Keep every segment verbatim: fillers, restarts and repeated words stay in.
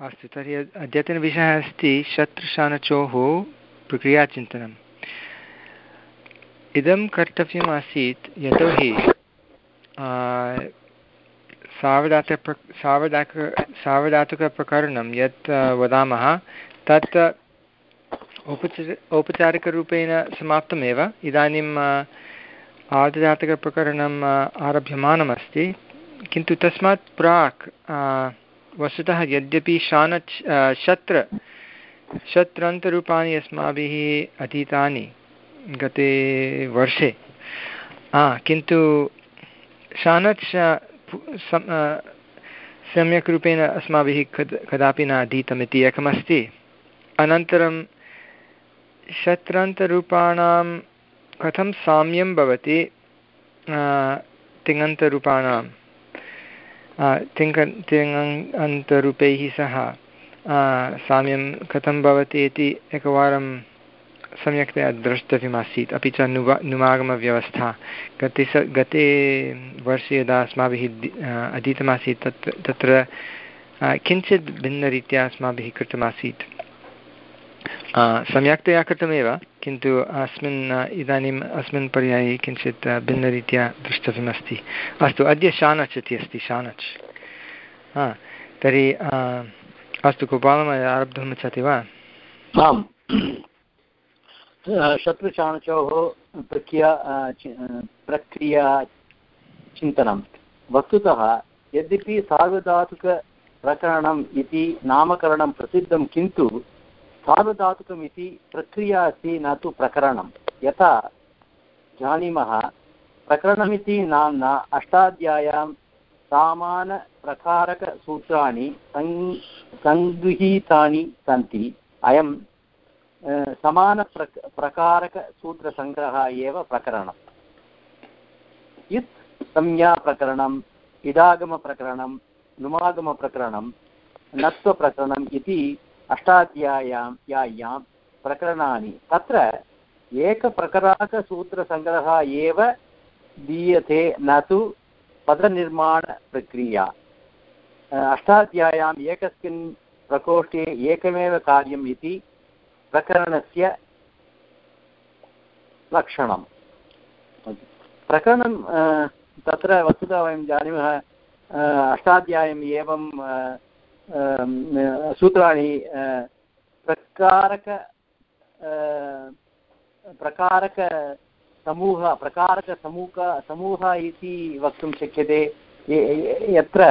अस्तु, तर्हि अद्यतनविषयः अस्ति शत्रुशानचोः प्रक्रियाचिन्तनम्। इदं कर्तव्यमासीत् यतोहि सार्वधातुक सार्वधातुक सार्वधातुकप्रकरणं यत् वदामः तत् औपचार औपचारिकरूपेण समाप्तमेव। इदानीम् आर्धधातुकप्रकरणम् आरभ्यमानमस्ति, किन्तु तस्मात् प्राक् वस्तुतः यद्यपि शानच् शत्र शत्रन्तरूपाणि अस्माभिः अधीतानि गते वर्षे, किन्तु शानच् सम्यक् रूपेण अस्माभिः कद् कदापि न अधीतमिति एकमस्ति। अनन्तरं शत्रन्तरूपाणां कथं साम्यं भवति तिङन्तरूपाणां तिङ् तिङन्तरूपैः सह साम्यं कथं भवति इति एकवारं सम्यक्तया द्रष्टव्यमासीत्। अपि च नुवा नुमागमव्यवस्था गते स गते वर्षे यदा अस्माभिः अधीतमासीत् तत् तत्र किञ्चित् भिन्नरीत्या अस्माभिः कृतमासीत्। सम्यक्तया कृतमेव, किन्तु अस्मिन् इदानीम् अस्मिन् पर्याये किञ्चित् भिन्नरीत्या द्रष्टव्यमस्ति। अस्तु, अद्य शानच् इति अस्ति, शानच्। हा, तर्हि अस्तु, गोपालमहोदय आरब्धुम् इच्छति वा? आम्, शत्रुशानचोः प्रक्रिया प्रक्रियाचिन्तनं। वस्तुतः यद्यपि सार्वधातुकप्रकरणम् इति नामकरणं प्रसिद्धं, किन्तु सार्वधातुकम् इति प्रक्रिया अस्ति, न तु प्रकरणं। यथा जानीमः, प्रकरणमिति नाम्ना अष्टाध्याय्यां समानप्रकारकसूत्राणि सङ्गृहीतानि सन्ति। अयं समानप्रक प्रकारकसूत्रसङ्ग्रहः एव प्रकरणम्। इत् संज्ञाप्रकरणम्, इदागमप्रकरणं, नुमागमप्रकरणं, नत्वप्रकरणम् इति अष्टाध्याय्यां यायां प्रकरणानि। तत्र एकप्रकाराकसूत्रसङ्ग्रहः एव दीयते, न तु पदनिर्माणप्रक्रिया। अष्टाध्याय्याम् एकस्मिन् प्रकोष्ठे एकमेव कार्यम् इति प्रकरणस्य लक्षणं। प्रकरणं तत्र वस्तुतः वयं जानीमः, अष्टाध्यायम् एवं सूत्राणि प्रकारक प्रकारकसमूह प्रकारकसमूह समूह इति वक्तुं शक्यते, यत्र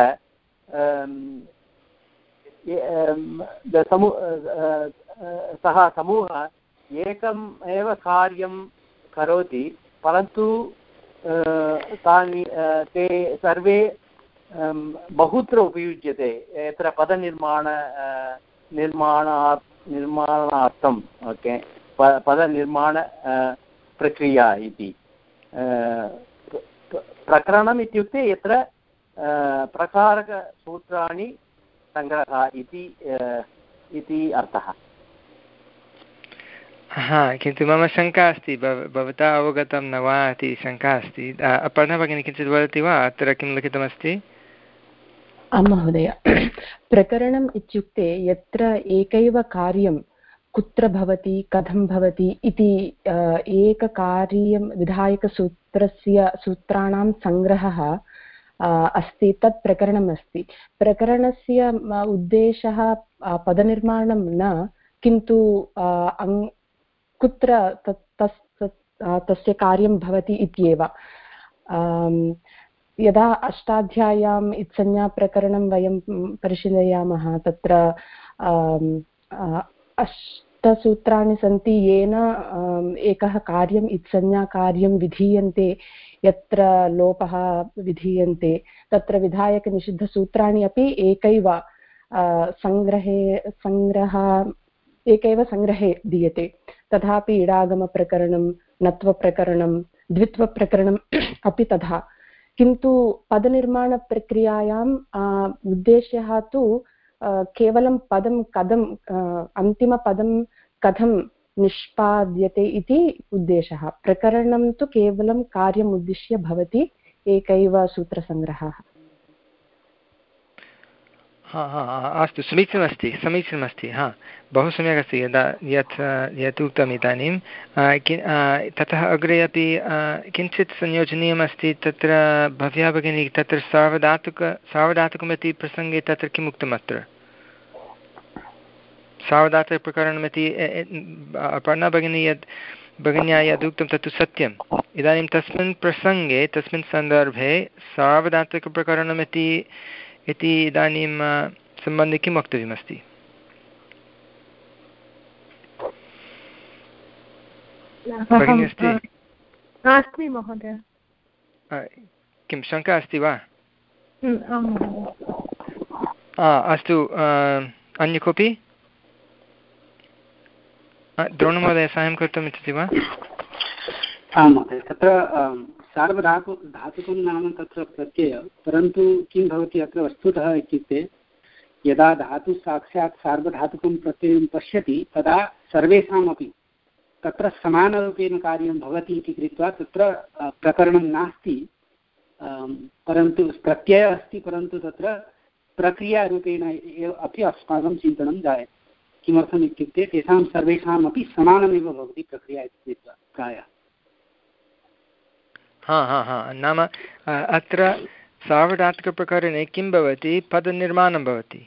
समू सः समूहः एकम् एव कार्यं करोति, परन्तु तानि ते सर्वे बहुत्र उपयुज्यते, यत्र पदनिर्माण निर्माणा निर्माणार्थम् ओके पदनिर्माण प्रक्रिया इति। प्रकरणम् इत्युक्ते यत्र प्रकारकसूत्राणि सङ्ग्रहः इति इति अर्थः। हा, किन्तु मम शङ्का अस्ति, भवता अवगतं न वा इति शङ्का अस्ति। अपर्णा भगिनी किञ्चित् वदति वा, अत्र किं लिखितमस्ति? आं महोदय, प्रकरणम् इत्युक्ते यत्र एकैव कार्यं कुत्र भवति, कथं भवति इति एककार्यं विधायकसूत्रस्य सूत्राणां सङ्ग्रहः अस्ति, तत् प्रकरणम् अस्ति। प्रकरणस्य उद्देशः पदनिर्माणं न, किन्तु कुत्र तस् तस्य कार्यं भवति इत्येव। यदा अष्टाध्याय्याम् इत्संज्ञाप्रकरणं वयं परिशीलयामः, तत्र अष्टसूत्राणि सन्ति, येन एकः कार्यम् इत्संज्ञाकार्यं विधीयन्ते, यत्र लोपः विधीयन्ते, तत्र विधायकनिषिद्धसूत्राणि अपि एकैव सङ्ग्रहे सङ्ग्रह एकैव सङ्ग्रहे दीयते। तथापि इडागमप्रकरणं, नत्वप्रकरणं, द्वित्वप्रकरणम् अपि तथा। किन्तु पदनिर्माणप्रक्रियायाम् उद्देश्यः तु केवलं पदं कथं अन्तिमपदं कथं निष्पाद्यते इति उद्देशः। प्रकरणं तु केवलं कार्यम् उद्दिश्य भवति, एकैव सूत्रसङ्ग्रहः। हा हा अस्तु समीचीनमस्ति समीचीनमस्ति हा बहु सम्यक् अस्ति यदा यत् यत् उक्तम् इदानीं ततः अग्रे अपि किञ्चित् संयोजनीयमस्ति तत्र भव्या भगिनी तत्र सार्वधातुक सार्वधातुकमिति प्रसङ्गे तत्र किम् उक्तम् अत्र सार्वधातुकप्रकरणमिति अपर्णा भगिनी यद् भगिन्या यदुक्तं तत्तु सत्यम् इदानीं तस्मिन् प्रसङ्गे तस्मिन् सन्दर्भे सार्वधातुकप्रकरणमिति इति इदानीं सम्बन्धे किं वक्तव्यमस्ति भगिनी अस्ति नास्ति महोदय किं शङ्का अस्ति वा अस्तु अन्य कोऽपि द्रोणमहोदय साहाय्यं कर्तुम् इच्छति वा आं महोदय तत्र सार्वधातु धातुकं नाम तत्र प्रत्यय परन्तु किं भवति अत्र वस्तुतः इत्युक्ते यदा धातु साक्षात् सार्वधातुकं प्रत्ययं पश्यति तदा सर्वेषामपि तत्र समानरूपेण कार्यं भवति इति कृत्वा तत्र प्रकरणं नास्ति परन्तु प्रत्ययः अस्ति परन्तु तत्र प्रक्रियारूपेण एव अपि अस्माकं चिन्तनं जायते किमर्थम् इत्युक्ते तेषां सर्वेषामपि समानमेव भवति प्रक्रिया इति कृत्वा प्रायः हा हा हा नाम अत्र सार्वधातुकप्रकरणे किं भवति पदनिर्माणं भवति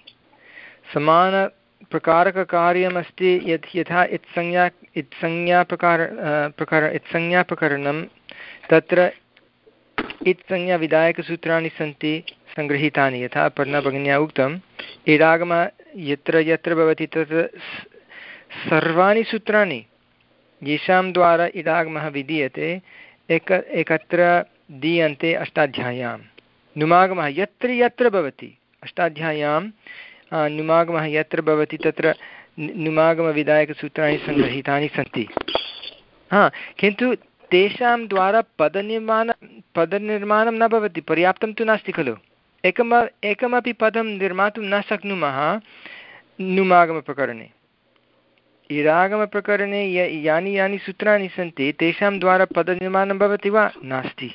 समानप्रकारककार्यमस्ति यत् यथा इत्संज्ञा इत्संज्ञाप्रकार प्रकार इत्संज्ञाप्रकरणं तत्र इत्संज्ञाविधायकसूत्राणि सन्ति सङ्गृहीतानि यथा पर्णा भगिन्या उक्तम् इडागमः यत्र यत्र भवति तत्र सर्वाणि सूत्राणि येषां द्वारा इडागमः विधीयते एक एकत्र दीयन्ते अष्टाध्याय्यां नुमागमः यत्र यत्र भवति अष्टाध्याय्यां नुमागमः यत्र भवति तत्र नुमागमविधायकसूत्राणि सङ्गृहीतानि सन्ति हा किन्तु तेषां द्वारा पदनिर्माणं पदनिर्माणं न भवति पर्याप्तं तु नास्ति खलु एकम् एकमपि पदं निर्मातुं न शक्नुमः नुमागमप्रकरणे इडागमप्रकरणे य यानि यानि सूत्राणि सन्ति तेषां द्वारा पदनिर्माणं भवति वा नास्ति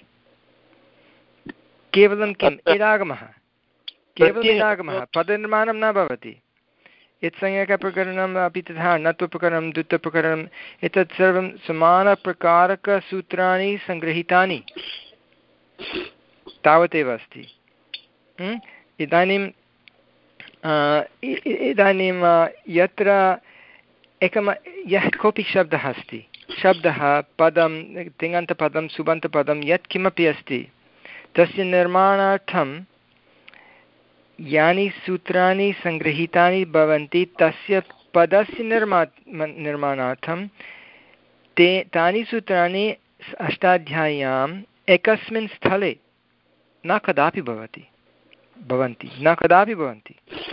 केवलं किम् इडागमः केवलम् इडागमः पदनिर्माणं न भवति इत्संज्ञकप्रकरणम् अपि तथा णत्वप्रकरणं द्वित्वप्रकरणम् एतत् सर्वं समानप्रकारकसूत्राणि सङ्गृहीतानि तावदेव अस्ति इदानीं इदानीं यत्र एकम यः कोऽपि शब्दः अस्ति शब्दः पदं तिङन्तपदं सुबन्तपदं यत्किमपि अस्ति तस्य निर्माणार्थं यानि सूत्राणि सङ्गृहीतानि भवन्ति तस्य पदस्य निर्मा निर्माणार्थं ते तानि सूत्राणि अष्टाध्याय्याम् एकस्मिन् स्थले न कदापि भवति भवन्ति न कदापि भवन्ति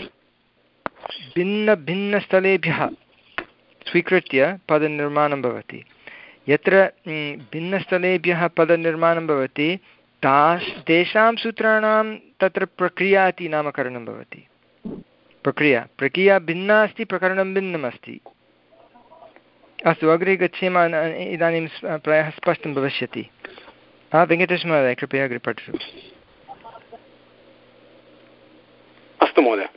भिन्नभिन्नस्थलेभ्यः स्वीकृत्य पदनिर्माणं भवति यत्र भिन्नस्थलेभ्यः पदनिर्माणं भवति ता तेषां सूत्राणां तत्र प्रक्रिया इति नामकरणं भवति प्रक्रिया प्रक्रिया भिन्ना अस्ति प्रकरणं भिन्नम् अस्ति अस्तु अग्रे गच्छेम इदानीं प्रायः स्पष्टं भविष्यति हा वेङ्कटेशमहोदय कृपया अग्रे पठतु अस्तु महोदय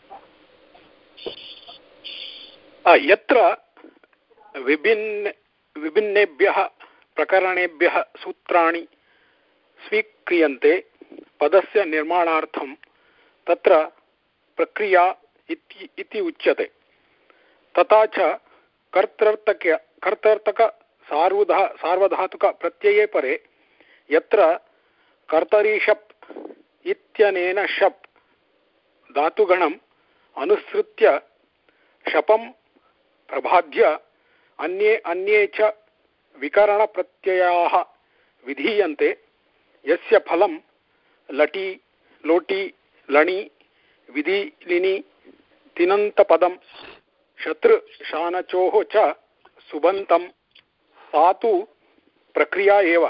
यत्र विभिन्न विभिन्नेभ्यः प्रकरणेभ्यः सूत्राणि स्वीक्रियन्ते पदस्य निर्माणार्थं तत्र प्रक्रिया इति इति उच्यते तथा च कर्तृर्तक कर्तृर्तक सार्वधा सार्वधातुकप्रत्यये परे यत्र कर्तरि शप् इत्यनेन शप् धातुगणम् अनुसृत्य शपं प्रबाध्य अन्ये अन्ये च विकरणप्रत्ययाः विधीयन्ते यस्य फलं लटि लोटि लणि विधि लिनि तिङन्तपदं शत्रुशानचोः च सुबन्तं सा तु प्रक्रिया एव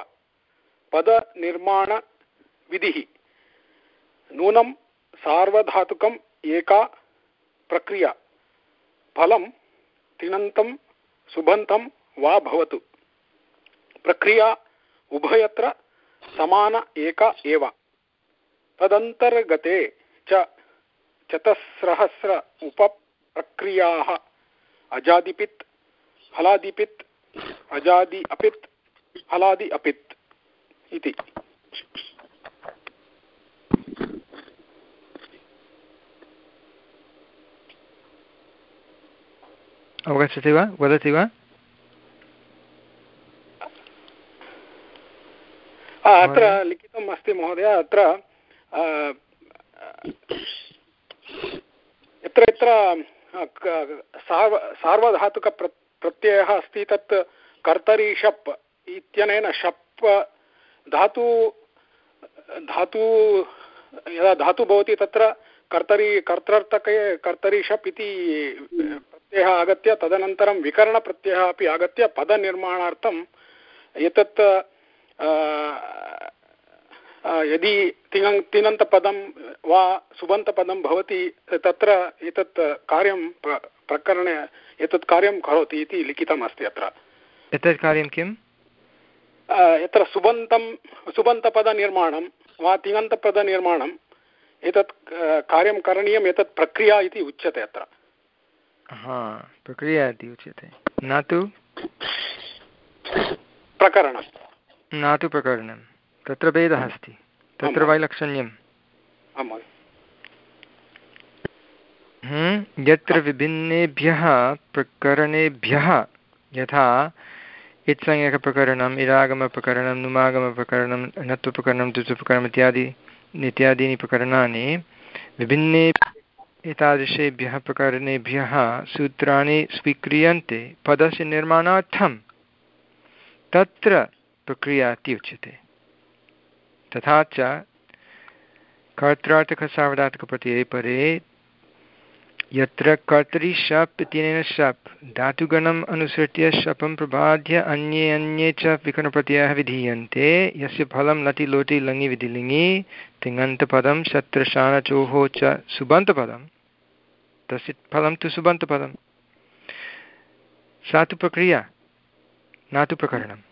पदनिर्माणविधिः नूनं सार्वधातुकम् एका प्रक्रिया फलं तिङन्तं सुबन्तं वा भवतु प्रक्रिया उभयत्र समान एका एव तदन्तर्गते च चतस्रहस्र उपप्रक्रियाः अजादिपित् हलादिपित् अजादि अपित् हलादि अपित् इति। अवगच्छति वा, वदति वा? अत्र लिखितम् अस्ति महोदय, अत्र यत्र यत्र सार्व सार्वधातुकप्रत्ययः अस्ति तत् कर्तरि शप् इत्यनेन शप् धातु धातु यदा धातु भवति तत्र कर्तरि कर्तृर्थके कर्तरि शप् इति प्रत्ययः आगत्य तदनन्तरं विकरणप्रत्ययः अपि आगत्य पदनिर्माणार्थम् एतत् यदि तिङं तिङन्तपदं वा सुबन्तपदं भवति तत्र एतत् कार्यं प्रकरणे एतत् कार्यं करोति इति लिखितम् अस्ति। अत्र एतत् कार्यं किम्? यत्र सुबन्तं सुबन्तपदनिर्माणं वा तिङन्तपदनिर्माणम् एतत् कार्यं करणीयम्, एतत् प्रक्रिया इति उच्यते अत्र। हा, प्रक्रिया इति उच्यते, न तु प्रकरणं। न तु प्रकरणं, तत्र भेदः अस्ति, तत्र वैलक्षण्यं। यत्र विभिन्नेभ्यः प्रकरणेभ्यः, यथा इत्संज्ञकप्रकरणम्, इडागमप्रकरणं, नुमागमप्रकरणं, णत्वप्रकरणं, द्वित्वप्रकरणम् इत्यादि इत्यादीनि प्रकरणानि विभिन्ने एतादृशेभ्यः प्रकरणेभ्यः सूत्राणि स्वीक्रियन्ते पदस्य निर्माणार्थं, तत्र प्रक्रिया इति उच्यते। तथा च कर्त्रार्थकसार्वधातुकप्रत्यये परे यत्र कर्तरि शप् इत्यनेन शप् धातुगणम् अनुसृत्य शपं प्रबाध्य अन्ये अन्ये च विकरणप्रत्ययाः विधीयन्ते, यस्य फलं लटि लोटि लङि विधिलिङि तिङन्तपदं शत्रशानचोः च सुबन्तपदं, तस्य फलं तु सुबन्तपदं, सा तु प्रक्रिया न तु प्रकरणम्।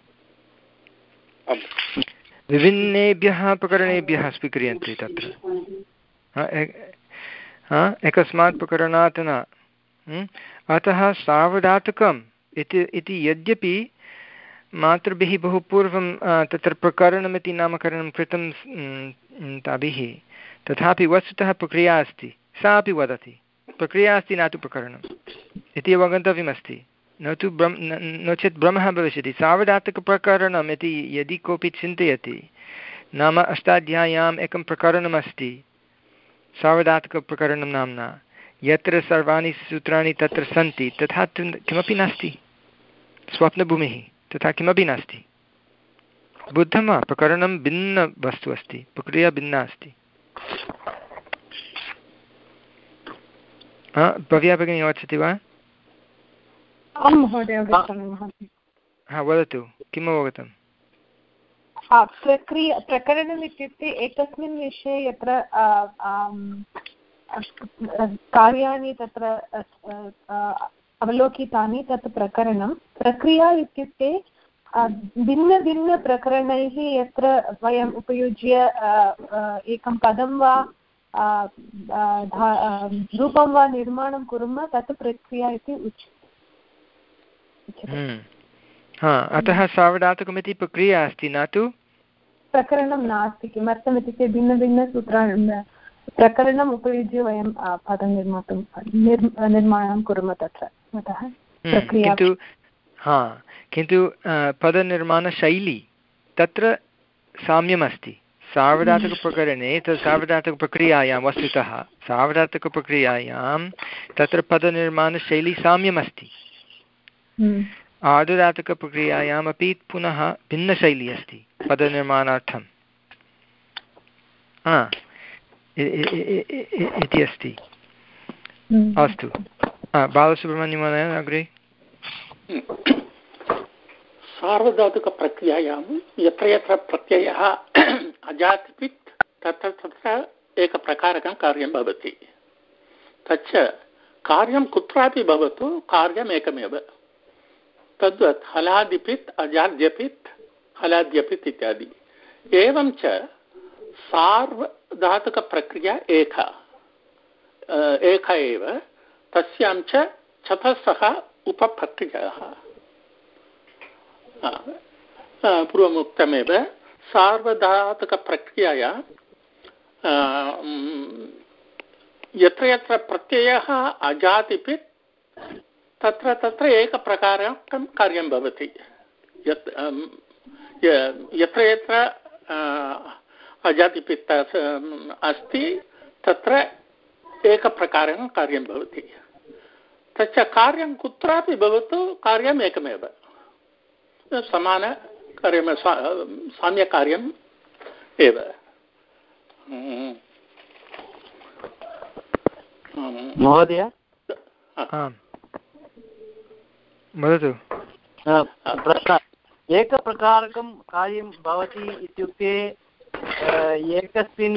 विभिन्नेभ्यः प्रकरणेभ्यः स्वीक्रियन्ते तत्र एकस्मात् प्रकरणात् न। अतः सार्वधातुकम् इति इति यद्यपि मातृभिः बहु पूर्वं तत्र प्रकरणमिति नामकरणं कृतं ताभिः, तथापि वस्तुतः प्रक्रिया अस्ति, सा अपि वदति प्रक्रिया अस्ति न तु प्रकरणम् इति अवगन्तव्यमस्ति, न तु ब्रह्म नो चेत् भ्रमः भविष्यति। सार्वधातुकप्रकरणम् इति यदि कोऽपि चिन्तयति, नाम अष्टाध्याय्याम् एकं प्रकरणमस्ति सार्वधातुकप्रकरणं नाम्ना, यत्र सर्वाणि सूत्राणि तत्र सन्ति, तथा तु किमपि नास्ति। स्वप्नभूमिः तथा किमपि नास्ति। बुद्धं वा? प्रकरणं भिन्नवस्तु अस्ति, प्रक्रिया भिन्ना अस्ति। भव्या भगिनी वदति वा? आं महोदय, हा, वदतु, किम् अवगतम्? प्रक्रिया प्रकरणम् इत्युक्ते एकस्मिन् विषये यत्र कार्याणि तत्र अवलोकितानि तत् प्रकरणं। प्रक्रिया इत्युक्ते भिन्नभिन्नप्रकरणैः यत्र वयम् उपयुज्य एकं पदं वा रूपं वा निर्माणं कुर्मः, तत् प्रक्रिया इति उच्यते। हा, अतः सार्वधातुकमिति प्रक्रिया अस्ति, न तु प्रकरणं नास्ति। किमर्थमित्युक्ते भिन्नभिन्नसूत्राणि प्रकरणम् उपयुज्य वयं पदं निर्मातुं निर्माणं कुर्मः तत्र, अतः प्रक्रिया। किन्तु हा किन्तु पदनिर्माणशैली तत्र साम्यमस्ति। सार्वधातुकप्रकरणे तत् सार्वधातुकप्रक्रियायां वस्तुतः सार्वधातुकप्रक्रियायां तत्र पदनिर्माणशैली साम्यमस्ति। आर्धधातुकप्रक्रियायामपि पुनः भिन्नशैली अस्ति पदनिर्माणार्थं इति अस्ति। अस्तु, बालसुब्रह्मण्यमहोदय अग्रे। सार्वधातुकप्रक्रियायां यत्र यत्र प्रत्ययः अजातिपित् तत्र तत्र एकप्रकारकं कार्यं भवति। तच्च कार्यं कुत्रापि भवतु, कार्यम् एकमेव। तद्वत् हलादिपित् अजाद्यपित् हलाद्यपित् इत्यादि। एवं च सार्वधातुकप्रक्रिया एका, एका एव तस्यां च चतस्रः उपप्रक्रियाः पूर्वमुक्तमेव सार्वधातुकप्रक्रियया यत्र यत्र प्रत्ययः अजातिपित् तत्र तत्र एकप्रकारं कार्यं भवति यत् यत्र यत्र अजातिपित् अस्ति तत्र एकप्रकारेण कार्यं भवति तच्च कार्यं कुत्रापि भवतु कार्यम् एकमेव समानकार्यं साम्यकार्यम् एव महोदय वदतु एकप्रकारकं कार्यं भवति इत्युक्ते एकस्मिन्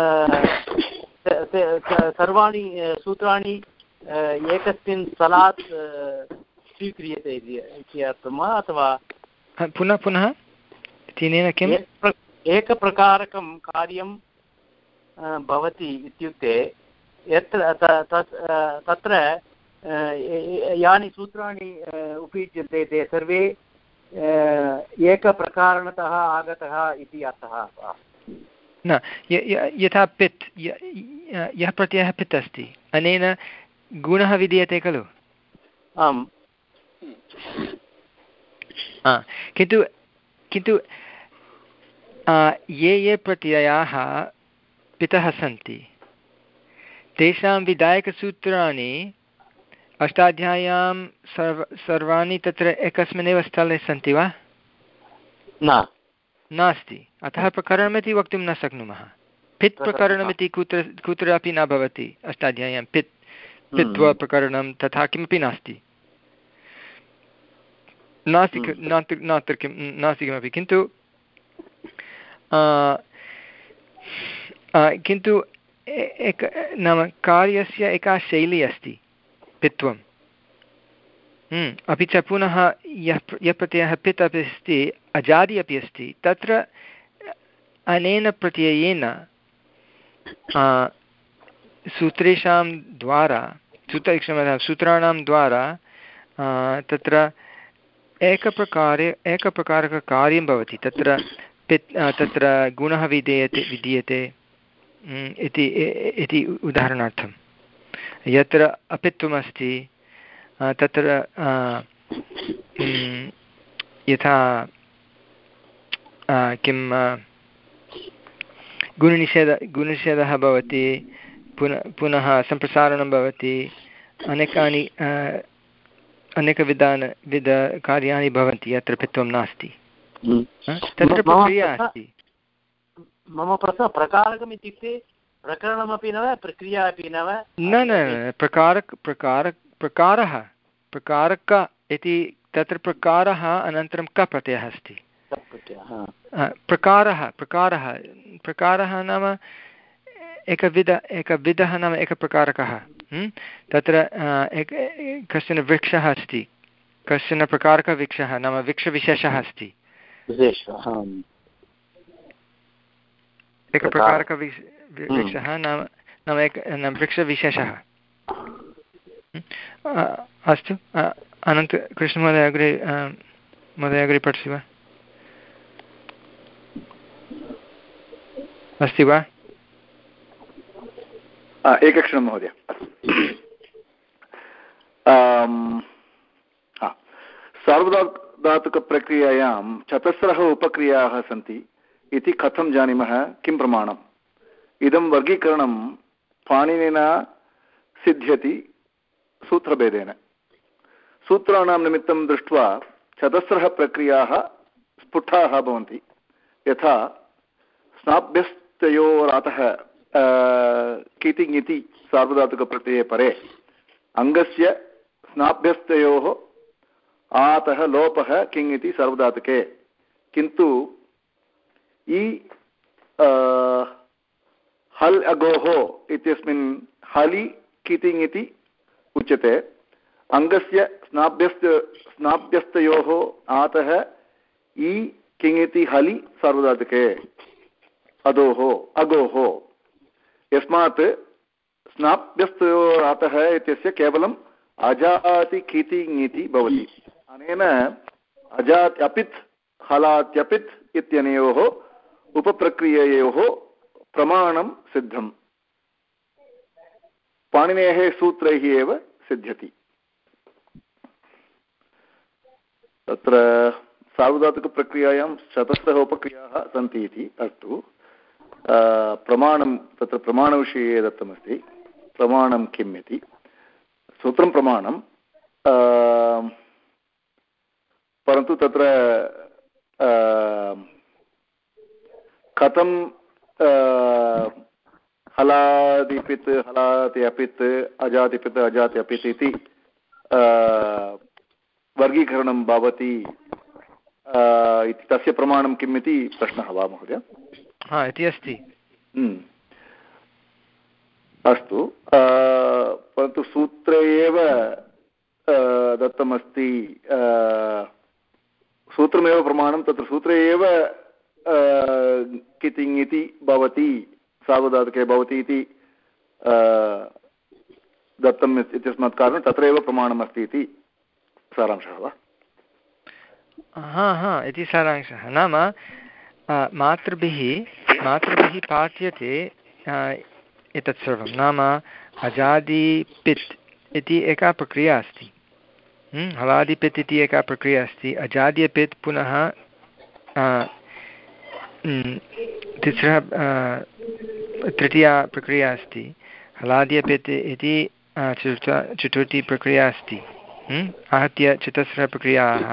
सर्वाणि सूत्राणि एकस्मिन् स्थलात् स्वीक्रियते इति अर्थं वा अथवा पुनः पुनः तेन किम् एकप्रकारकं कार्यं भवति इत्युक्ते यत्र तत्र यानि सूत्राणि उपयुज्यन्ते ते सर्वे एकप्रकारणतः आगतः इति अर्थः न यथा पित् यः प्रत्ययः पित् अस्ति अनेन गुणः विधीयते खलु आम् किन्तु किन्तु ये ये प्रत्ययाः पितः सन्ति तेषां विधायकसूत्राणि अष्टाध्याय्यां सर्व सर्वाणि तत्र एकस्मिन्नेव स्थले सन्ति वा न नास्ति अतः प्रकरणमिति वक्तुं न शक्नुमः पित् प्रकरणमिति कुत्र कुत्रापि न भवति अष्टाध्याय्यां पित् पित्वा प्रकरणं तथा किमपि नास्ति नास्ति नात्र किं नास्ति किमपि किन्तु किन्तु एक नाम कार्यस्य एका शैली अस्ति पित्वम् अपि च पुनः यः यः प्रत्ययः पित् अपि अस्ति अजादि अपि अस्ति तत्र अनेन प्रत्ययेन सूत्रेषां द्वारा सूत्र क्षम्यतां सूत्राणां द्वारा तत्र एकप्रकारे एकप्रकारककार्यं भवति तत्र पित् तत्र गुणः विधीयते विधीयते इति इति उदाहरणार्थं यत्र अपित्वमस्ति तत्र यथा किं गुणनिषेध गुणनिषेधः भवति पुनः पुनः सम्प्रसारणं भवति अनेकानि अनेकविधानि विधकार्याणि भवन्ति यत्र पित्वं नास्ति तत्र प्रक्रिया अस्ति मम प्रश्नः प्रकारकम् इत्युक्ते प्रकरणमपि न वा प्रक्रिया अपि न वा न न प्रकारक प्रकार प्रकारः प्रकारक इति तत्र प्रकारः अनन्तरं क प्रत्ययः अस्ति प्रकारः प्रकारः प्रकारः नाम एकविध एकविधः नाम एकप्रकारकः तत्र एक कश्चन वृक्षः अस्ति कश्चन प्रकारकवृक्षः नाम वृक्षविशेषः अस्ति एकप्रकारकवृक्षः नाम नाम एक नाम वृक्षविशेषः अस्तु अनन्त कृष्णमहोदय अग्रे महोदय अग्रे पठसि वा अस्ति वा एकक्षणं महोदय सार्वधातुकप्रक्रियायां चतस्रः उपक्रियाः सन्ति इति कथं जानीमः किं प्रमाणम् इदं वर्गीकरणं पाणिनिना सिद्ध्यति सूत्रभेदेन सूत्राणां निमित्तं दृष्ट्वा चतस्रः प्रक्रियाः स्फुटाः भवन्ति यथा स्नाभ्यस्तयोरातः कितिङ् इति सार्वधातुकप्रत्यये परे अङ्गस्य स्नाभ्यस्तयोः आतः लोपः किङ् इति सार्वधातुके किन्तु इ हल् अगोः इत्यस्मिन् हलि कितिङ् इति उच्यते अङ्गस्य स्नाभ्यस्त स्नाभ्यस्तयोः आतः इ किङ् इति हलि सार्वधातुके अधोः अगोः यस्मात् स्नाप्यस्तयोरातः इत्यस्य केवलम् अजाति खिति ङिति भवति। अनेन अजात् अपित् हलात्यपित् इत्यनयोः उपप्रक्रिययोः प्रमाणं सिद्धम्, पाणिनेः सूत्रैः एव सिद्ध्यति। तत्र सार्वधातुकप्रक्रियायां चतस्रः उपक्रियाः सन्ति इति। अस्तु, प्रमाणं तत्र प्रमाणविषये दत्तमस्ति। प्रमाणं किम् इति सूत्रं प्रमाणं, परन्तु तत्र कथं हलादिपित् हलाति अपित् अजातिपित् अजाति अपित् इति वर्गीकरणं भवति इति तस्य प्रमाणं किम् इति प्रश्नः वा महोदय? हा, इति अस्ति। अस्तु, परन्तु सूत्रे एव दत्तमस्ति, सूत्रमेव प्रमाणं, तत्र सूत्रे एव कितिङ् इति भवति, सार्वधातुके भवति इति दत्तम् इत्यस्मात् कारणात् तत्रैव प्रमाणमस्ति इति सारांशः वा? हा हा इति सारांशः। नाम मातृभिः मातृभिः पाठ्यते एतत् सर्वं। नाम अजादिपित् इति एका प्रक्रिया अस्ति, हलादिपित् इति एका प्रक्रिया अस्ति, अजाद्यपित् पुनः तिस्रः तृतीया प्रक्रिया अस्ति, हलाद्यपित् इति चतुर्थ चतुर्थी प्रक्रिया अस्ति। आहत्य चतस्रः प्रक्रियाः।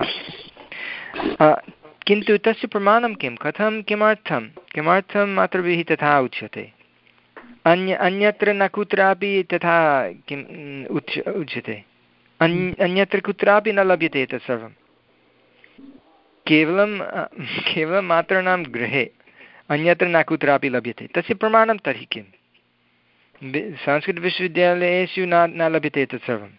किन्तु तस्य प्रमाणं किं, कथं, किमर्थं किमर्थं मातृभिः तथा उच्यते? अन्य अन्यत्र न कुत्रापि तथा किम् उच् उच्यते अन्य अन्यत्र कुत्रापि न लभ्यते तत् सर्वं, केवलं केवलं मातॄणां गृहे, अन्यत्र न कुत्रापि लभ्यते। तस्य प्रमाणं तर्हि किं? संस्कृतविश्वविद्यालयेषु न न लभ्यते तत् सर्वं।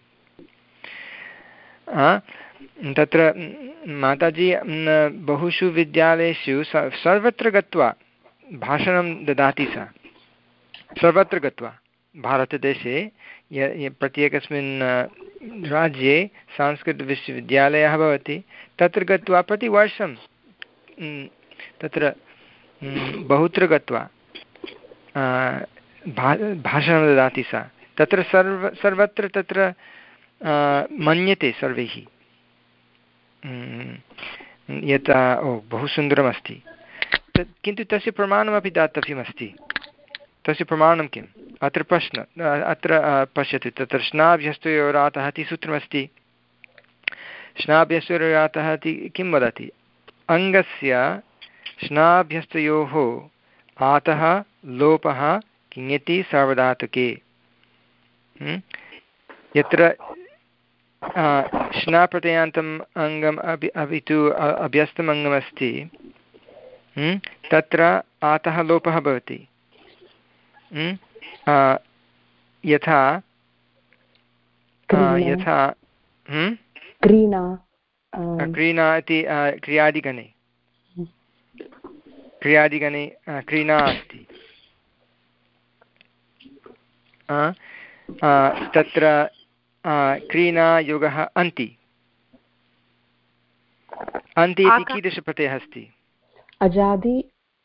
तत्र माताजी बहुषु विद्यालयेषु सर्वत्र गत्वा भाषणं ददाति सा, सर्वत्र गत्वा भारतदेशे प्रत्येकस्मिन् राज्ये संस्कृतविश्वविद्यालयः भवति, तत्र गत्वा प्रतिवर्षं तत्र बहुत्र गत्वा भाषणं ददाति सा। तत्र सर्व सर्वत्र तत्र मन्यते सर्वैः यत् ओ बहु सुन्दरमस्ति, किन्तु तस्य प्रमाणमपि दातव्यमस्ति। तस्य प्रमाणं किम्? अत्र प्रश्न अत्र पश्यतु, तत्र श्नाभ्यस्तयोरातः इति सूत्रमस्ति। श्नाभ्यस्तयोरातः इति किं वदति? अङ्गस्य श्नाभ्यस्तयोः आतः लोपः किङति सार्वधातुके। यत्र श्नाप्रत्ययान्तम् अङ्गम् अपि अपि तु अभ्यस्तम् अङ्गमस्ति, तत्र आतः लोपः भवति। यथा यथा क्रीणा क्रीणा इति क्रियादिगणे क्रियादिगणे क्रीणा अस्ति, तत्र क्रीणा योगः अन्ति। अन्ति इति कीदृशप्रत्ययः अस्ति? अजादि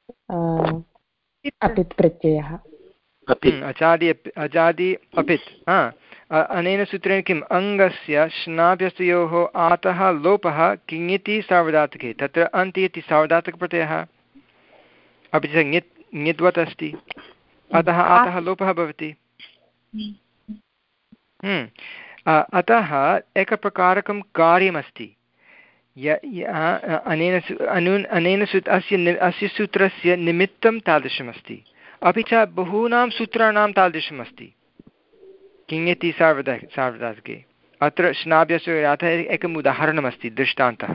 अपित् प्रत्ययः। अजादि अजादि अपित्। अनेन सूत्रेण किम्? अङ्गस्य श्नाभ्यस्तयोः आतः लोपः किङिति सार्वधातुके, तत्र अन्ति इति सार्वधातुकप्रत्ययः, अपि च ङित् ङिद्वत् अस्ति, अतः आतः लोपः भवति। अतः एकप्रकारकं कार्यमस्ति अनेन अनेन अस्य अस्य सूत्रस्य निमित्तं तादृशमस्ति, अपि च बहूनां सूत्राणां तादृशमस्ति किङिति सार्वधा सार्वधातुके। अत्र श्नाभ्यस्तयोरातः एकम् उदाहरणमस्ति, दृष्टान्तः।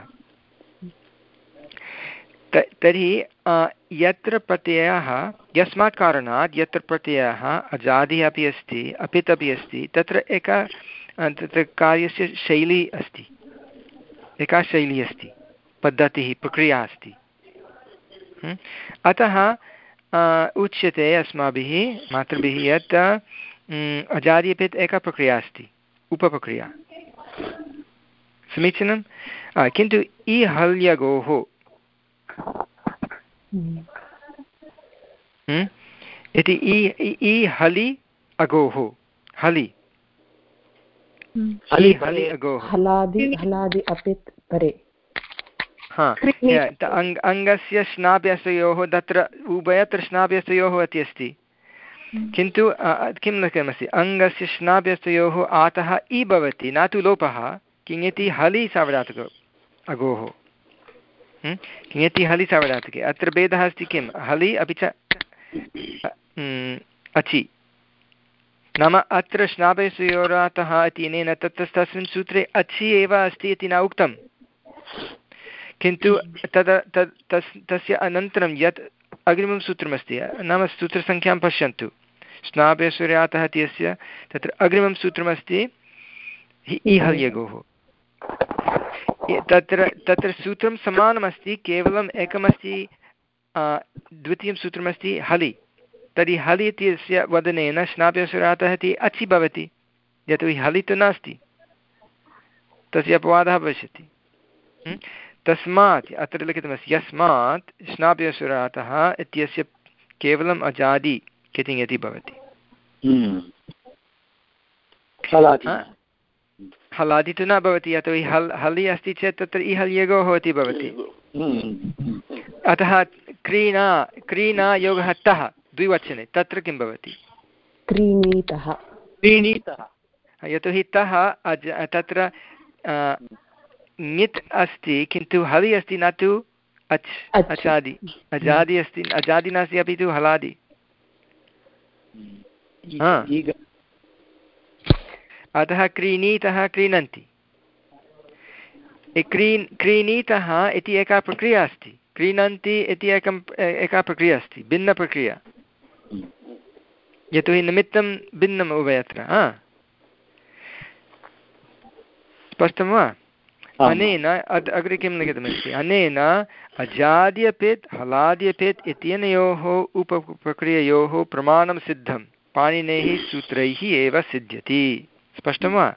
तर्हि यत्र प्रत्ययः, यस्मात् कारणात् यत्र प्रत्ययः अजादिः अपि अस्ति अपित् अपि अस्ति, तत्र एका तत्र कार्यस्य शैली अस्ति, एका शैली अस्ति, पद्धतिः, प्रक्रिया अस्ति। अतः उच्यते अस्माभिः मातृभिः यत् अजादि अपेत् एका प्रक्रिया अस्ति, उपप्रक्रिया। समीचीनं। किन्तु इ हल्यगोः इति इ हलि अगोः हलि हलि अगोः हलादि अपित् परे। हा अङ्गस्य श्नाभ्यस्तयोः तत्र उभयत्र श्नाभ्यस्तयोः इति अस्ति, किन्तु किं लिखितमस्ति अङ्गस्य श्नाभ्यस्तयोः आतः इ भवति न तु लोपः। किङति हलि सावधातुक अगोः किङति हलि सावधातुके अत्र भेदः अस्ति किं हलि अपि च अचि नाम अत्र श्नाभ्यस्तयोरातः इत्यनेन तत्र तस्मिन् सूत्रे अचि एव अस्ति इति न उक्तं, किन्तु तद् तद् तस् तस्य अनन्तरं यत् अग्रिमं सूत्रमस्ति नाम सूत्रसङ्ख्यां पश्यन्तु। श्नाभ्यस्तयोरातः इत्यस्य तत्र अग्रिमं सूत्रमस्ति इ हल्यगोः। तत्र तत्र सूत्रं समानमस्ति, केवलम् एकमस्ति द्वितीयं सूत्रमस्ति हलि। तर्हि हलि इत्यस्य वदनेन श्नाभ्यस्तयोरातः इति अचि भवति, यतोहि हलि तु नास्ति, तस्य अपवादः भविष्यति। तस्मात् अत्र लिखितमस्ति यस्मात् श्नाभ्यस्तयोरातः इत्यस्य केवलम् अजादि कितिङति भवति। हलादि तु न भवति, यतोहि हल् हलि अस्ति चेत् तत्र इ हल्यगोः इति भवति। अतः क्रीणा क्रीणा योगः तः द्विवचने तत्र किं भवति क्रीणीतः क्रीणीतः, यतोहि तः अज तत्र ङित् अस्ति किन्तु हलि अस्ति न तु अच् अचादि अजादि अस्ति अजादि नास्ति अपि तु हलादि। अतः क्रीणीतः क्रीणन्ति। क्रीन् क्रीणीतः इति एका प्रक्रिया अस्ति, क्रीणन्ति इति एकं एका प्रक्रिया अस्ति, भिन्नप्रक्रिया, यतोहि निमित्तं भिन्नम् उभयत्र। स्पष्टं वा? अनेन अग्रे किं लिखितमस्ति अनेन अजाद्यपेत् हलाद्यपेत् इत्यनयोः उपप्रक्रिययोः प्रमाणं सिद्धं पाणिनेः सूत्रैः एव सिद्ध्यति। स्पष्टं वा?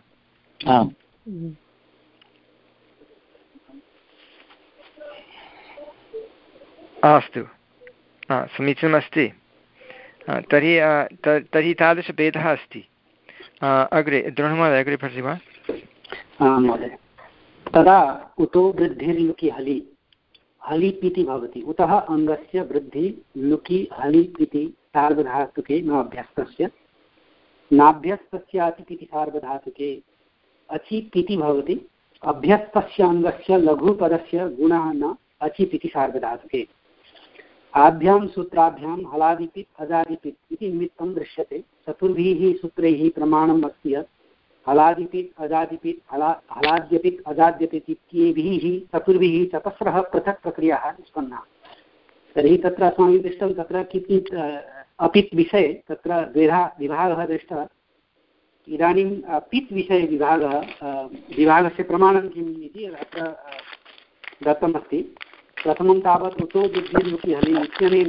अस्तु, समीचीनमस्ति। तर्हि तर्हि तादृशभेदः अस्ति। अग्रे द्रोणमहोदय अग्रे पठति वा? महोदय तदा उतो वृद्धिर्लुकि हलि हलिप् इति भवति। उतः अङ्गस्य वृद्धि लुकि हलिप् इति सार्वधातुके न अभ्यस्तस्य नाभ्यस्तस्याति इति सार्वधातुके अचित् इति भवति। अभ्यस्तस्य अङ्गस्य लघुपदस्य गुणः न अचित् इति सार्वधातुके। आभ्यां सूत्राभ्यां हलादिपित् अजादिपित् इति निमित्तं दृश्यते। चतुर्भिः सूत्रैः प्रमाणम् अस्ति यत् हलादिपित् अजादिपित् हला हलाद्यपित् अजाद्यपित् इत्येभिः चतुर्भिः चतस्रः पृथक् प्रक्रियाः निष्पन्नाः। तर्हि तत्र अस्माभिः दृष्टं तत्र किञ्चित् अपित् विषये तत्र द्विधा विभागः दृष्टः। इदानीं पित् विषये विभागः विभागस्य प्रमाणं किम् इति अत्र दत्तमस्ति। प्रथमं तावत् उतो वृद्धिर्लुकि हलि इत्यनेन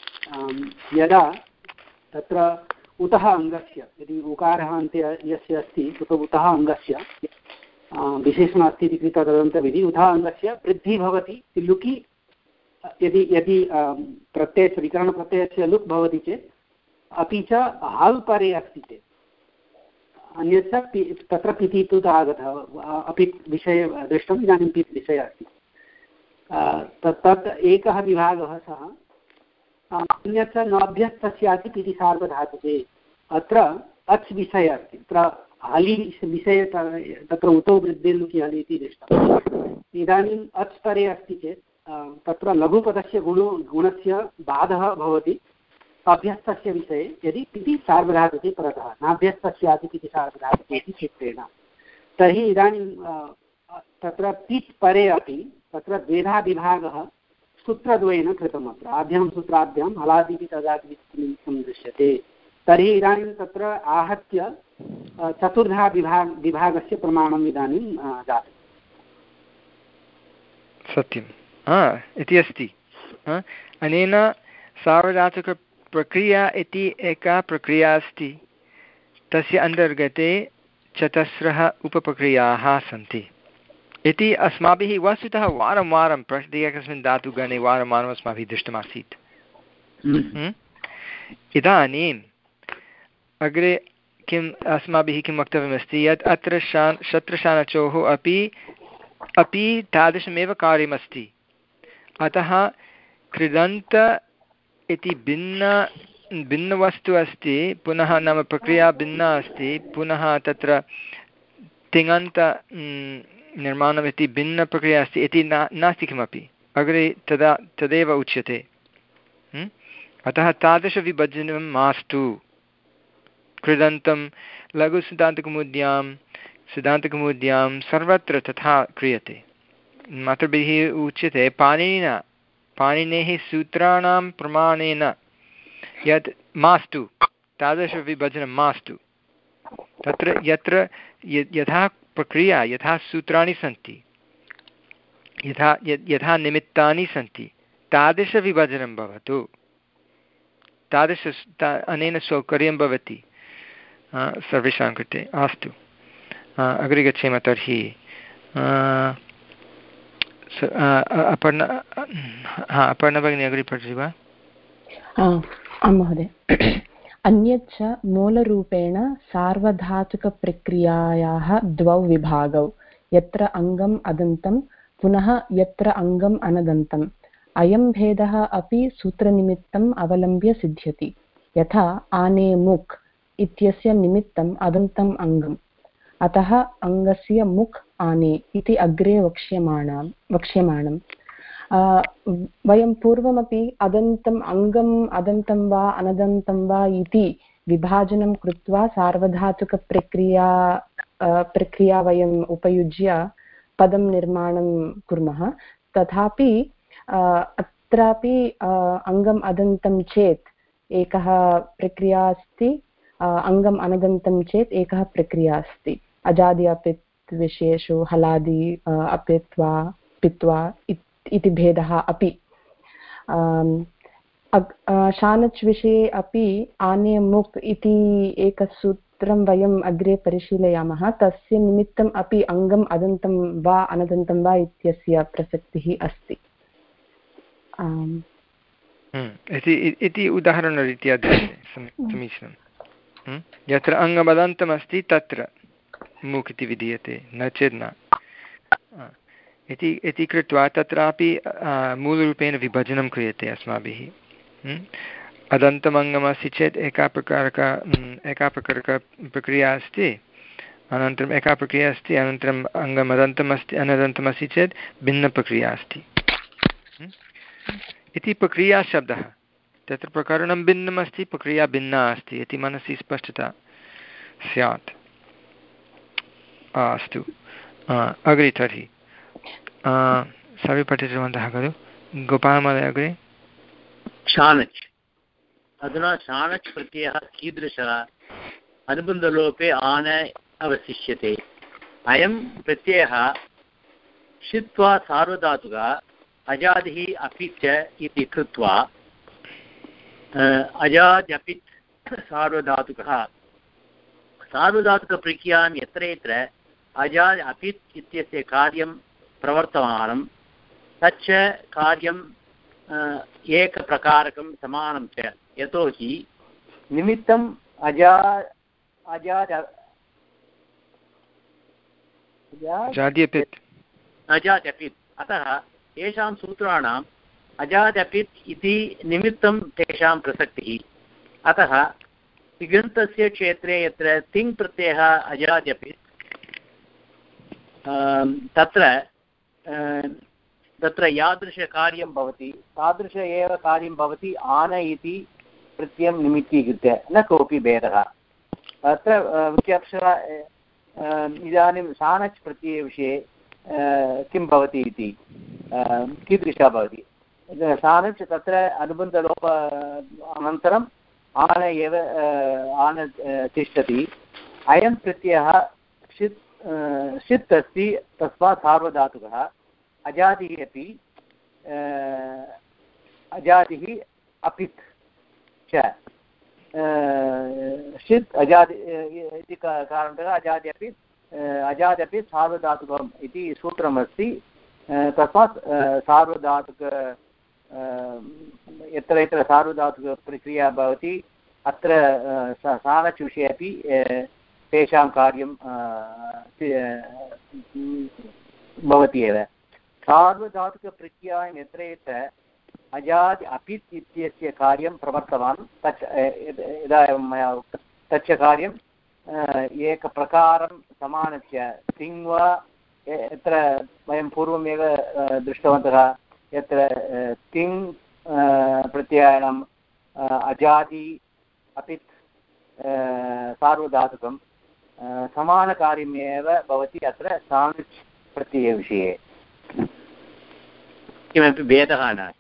यदा तत्र उतः अङ्गस्य यदि उकारः अन्ते यस्य अस्ति उतो उतः अङ्गस्य विशेषणम् अस्ति इति कृत्वा तदन्तविधि उतः अङ्गस्य वृद्धिः भवति लुकि यदि यदि प्रत्ययस्य विकरणप्रत्ययस्य लुक् भवति चेत् अपि च हल् परे अस्ति चेत् अन्यच्च तत्र पिति तु आगतः अपि विषये दृष्टम्। इदानीं पित् विषयः अस्ति तत् एकः विभागः सः। अन्यच्च नाभ्यस्तस्याति इति सार्वधातुके अत्र अच् विषयः अस्ति। तत्र हलि विषये तत्र उतो वृद्धिर्लुकि हलि इति दृष्टम्। इदानीम् अच् परे अस्ति चेत् तत्र लघुपदस्य गुणो गुणस्य बाधः भवति अभ्यस्तस्य विषये यदि इति सार्वधातुके परतः नाभ्यस्तस्याति इति सार्वधातुके इति चित्रेण। तर्हि इदानीं तत्र पित् परे अपि तत्र द्विधा विभागः सूत्रद्वयेन कृतम्। अत्र आभ्यां सूत्राभ्यां हलादिपि तदादिपि निमित्तं दृश्यते। तर्हि इदानीं तत्र आहत्य चतुर्धा विभाग विभागस्य प्रमाणम् इदानीं जातम्। सत्यं हा इति अस्ति। अनेन सार्वधातुकप्रक्रिया इति एका प्रक्रिया अस्ति तस्य अन्तर्गते चतस्रः उपप्रक्रियाः सन्ति इति अस्माभिः वस्तुतः वारं वारं प्रत्येकस्मिन् धातुगणे वारं वारम् अस्माभिः दृष्टमासीत्। इदानीम् अग्रे किम् अस्माभिः किं वक्तव्यमस्ति यत् अत्र शान् शत्रशानचोः अपि अपि तादृशमेव कार्यमस्ति। अतः कृदन्त इति भिन्न भिन्नवस्तु अस्ति, पुनः नाम प्रक्रिया भिन्ना अस्ति, पुनः तत्र तिङन्त निर्माणम् इति भिन्नप्रक्रिया अस्ति इति न नास्ति किमपि। अग्रे तदा तदेव उच्यते। अतः तादृशविभजनं मास्तु। कृदन्तं लघुसिद्धान्तकौमुद्यां सिद्धान्तकौमुद्यां सर्वत्र तथा क्रियते। मातृभिः उच्यते पाणिनिना पाणिनेः सूत्राणां प्रमाणेन यत् मास्तु, तादृशविभजनं मास्तु। तत्र यत्र यथा प्रक्रिया, यथा सूत्राणि सन्ति, यथा यथा निमित्तानि सन्ति, तादृशविभजनं भवतु। तादृश अनेन सौकर्यं भवति सर्वेषां कृते। अस्तु, अग्रे गच्छेम तर्हि। अपर्णा हा अपर्णा भगिनी अग्रे पठति वा? आं महोदय। अन्यच्च मूलरूपेण सार्वधातुकप्रक्रियायाः द्वौ विभागौ, यत्र अङ्गम् अदन्तं पुनः यत्र अङ्गम् अनदन्तम्। अयं भेदः अपि सूत्रनिमित्तम् अवलम्ब्य सिद्ध्यति। यथा आने मुक् इत्यस्य निमित्तम् अदन्तम् अङ्गम्, अतः अङ्गस्य मुक् आने इति अग्रे वक्ष्यमाणं वक्ष्यमाणम्। वयं पूर्वमपि अदन्तम् अङ्गम् अदन्तं वा अनदन्तं वा इति विभाजनं कृत्वा सार्वधातुकप्रक्रिया प्रक्रिया वयम् उपयुज्य पदं निर्माणं कुर्मः। तथापि अत्रापि अङ्गम् अदन्तं चेत् एकः प्रक्रिया अस्ति, अङ्गम् अनदन्तं चेत् एकः प्रक्रिया अस्ति। अजादि अपित् विषयेषु हलादि अपित्वा पित्वा इति भेदः अपि। शानच् विषये अपि आने मुक् इति एकसूत्रं वयम् अग्रे परिशीलयामः। तस्य निमित्तम् अपि अङ्गम् अदन्तं वा अनदन्तं वा इत्यस्य प्रसक्तिः अस्ति इति उदाहरणरीत्या समीचीनं। यत्र अङ्गमदन्तमस्ति तत्र मुक् इति विधीयते, न चेत् न इति इति कृत्वा तत्रापि मूलरूपेण विभजनं क्रियते अस्माभिः। अदन्तमङ्गमस्ति चेत् एका प्रकारक एका प्रकारक प्रक्रिया अस्ति, अनन्तरम् एका प्रक्रिया अस्ति, अनन्तरम् अङ्गमदन्तमस्ति अनदन्तमस्ति चेत् भिन्नप्रक्रिया अस्ति इति प्रक्रियाशब्दः। तत्र प्रकरणं भिन्नमस्ति, प्रक्रिया भिन्ना अस्ति इति मनसि स्पष्टता स्यात्। अस्तु, अग्रे तर्हि सर्वे पठितवन्तः खलु? गोपालमहोदय अग्रे। शानच्। अधुना शानच् प्रत्ययः कीदृशः? अनुबन्धलोपे आन अवशिष्यते। अयं प्रत्ययः षित्वा सार्वधातुकः अजादिः अपि च इति कृत्वा अजाद्यपित् सार्वधातुकः। सार्वधातुकप्रक्रियां यत्र यत्र अजाद् अपित् इत्यस्य कार्यं प्रवर्तमानं तच्च कार्यं एकप्रकारकं समानं च। यतोहि निमित्तम् अजा अजाद् अजाद्यपित् अजाद्यपित्। अतः येषां सूत्राणाम् अजाद्यपित् इति निमित्तं तेषां प्रसक्तिः। अतः तिङन्तस्य क्षेत्रे यत्र तिङ् प्रत्ययः अजाद्यपित् तत्र तत्र यादृशकार्यं भवति तादृश एव कार्यं भवति आन इति प्रत्ययं निमित्तीकृत्य, न कोऽपि भेदः। अत्र मुख्याक्षर इदानीं शानच् प्रत्ययविषये किं भवति इति कीदृशः भवति? शानच् तत्र अनुबन्धलोप अनन्तरम् आन एव आन तिष्ठति। अयं प्रत्ययः षित् षित् अस्ति, तस्मात् सार्वधातुकः। अजादिः अपि अजादिः अपित् च षित् अजादि इति कारणतः अजादि अपि अजादि अपि सार्वधातुकम् इति सूत्रमस्ति। तस्मात् सार्वधातुक यत्र यत्र सार्वधातुकप्रक्रिया भवति अत्र सानच् विषये अपि तेषां कार्यं भवति एव। सार्वधातुकप्रक्रियायां यत्र यत्र अजादि अपित् इत्यस्य कार्यं प्रवर्तवान् तच्च यदा मया उक्तं तच्च कार्यं एकप्रकारं समानस्य तिङ् वा यत्र वयं पूर्वमेव दृष्टवन्तः यत्र तिङ् प्रत्ययानाम् अजादि अपित् सार्वधातुकं समानकार्यमेव भवति अत्र सानुच् प्रत्ययविषये किमपि भेदः नास्ति।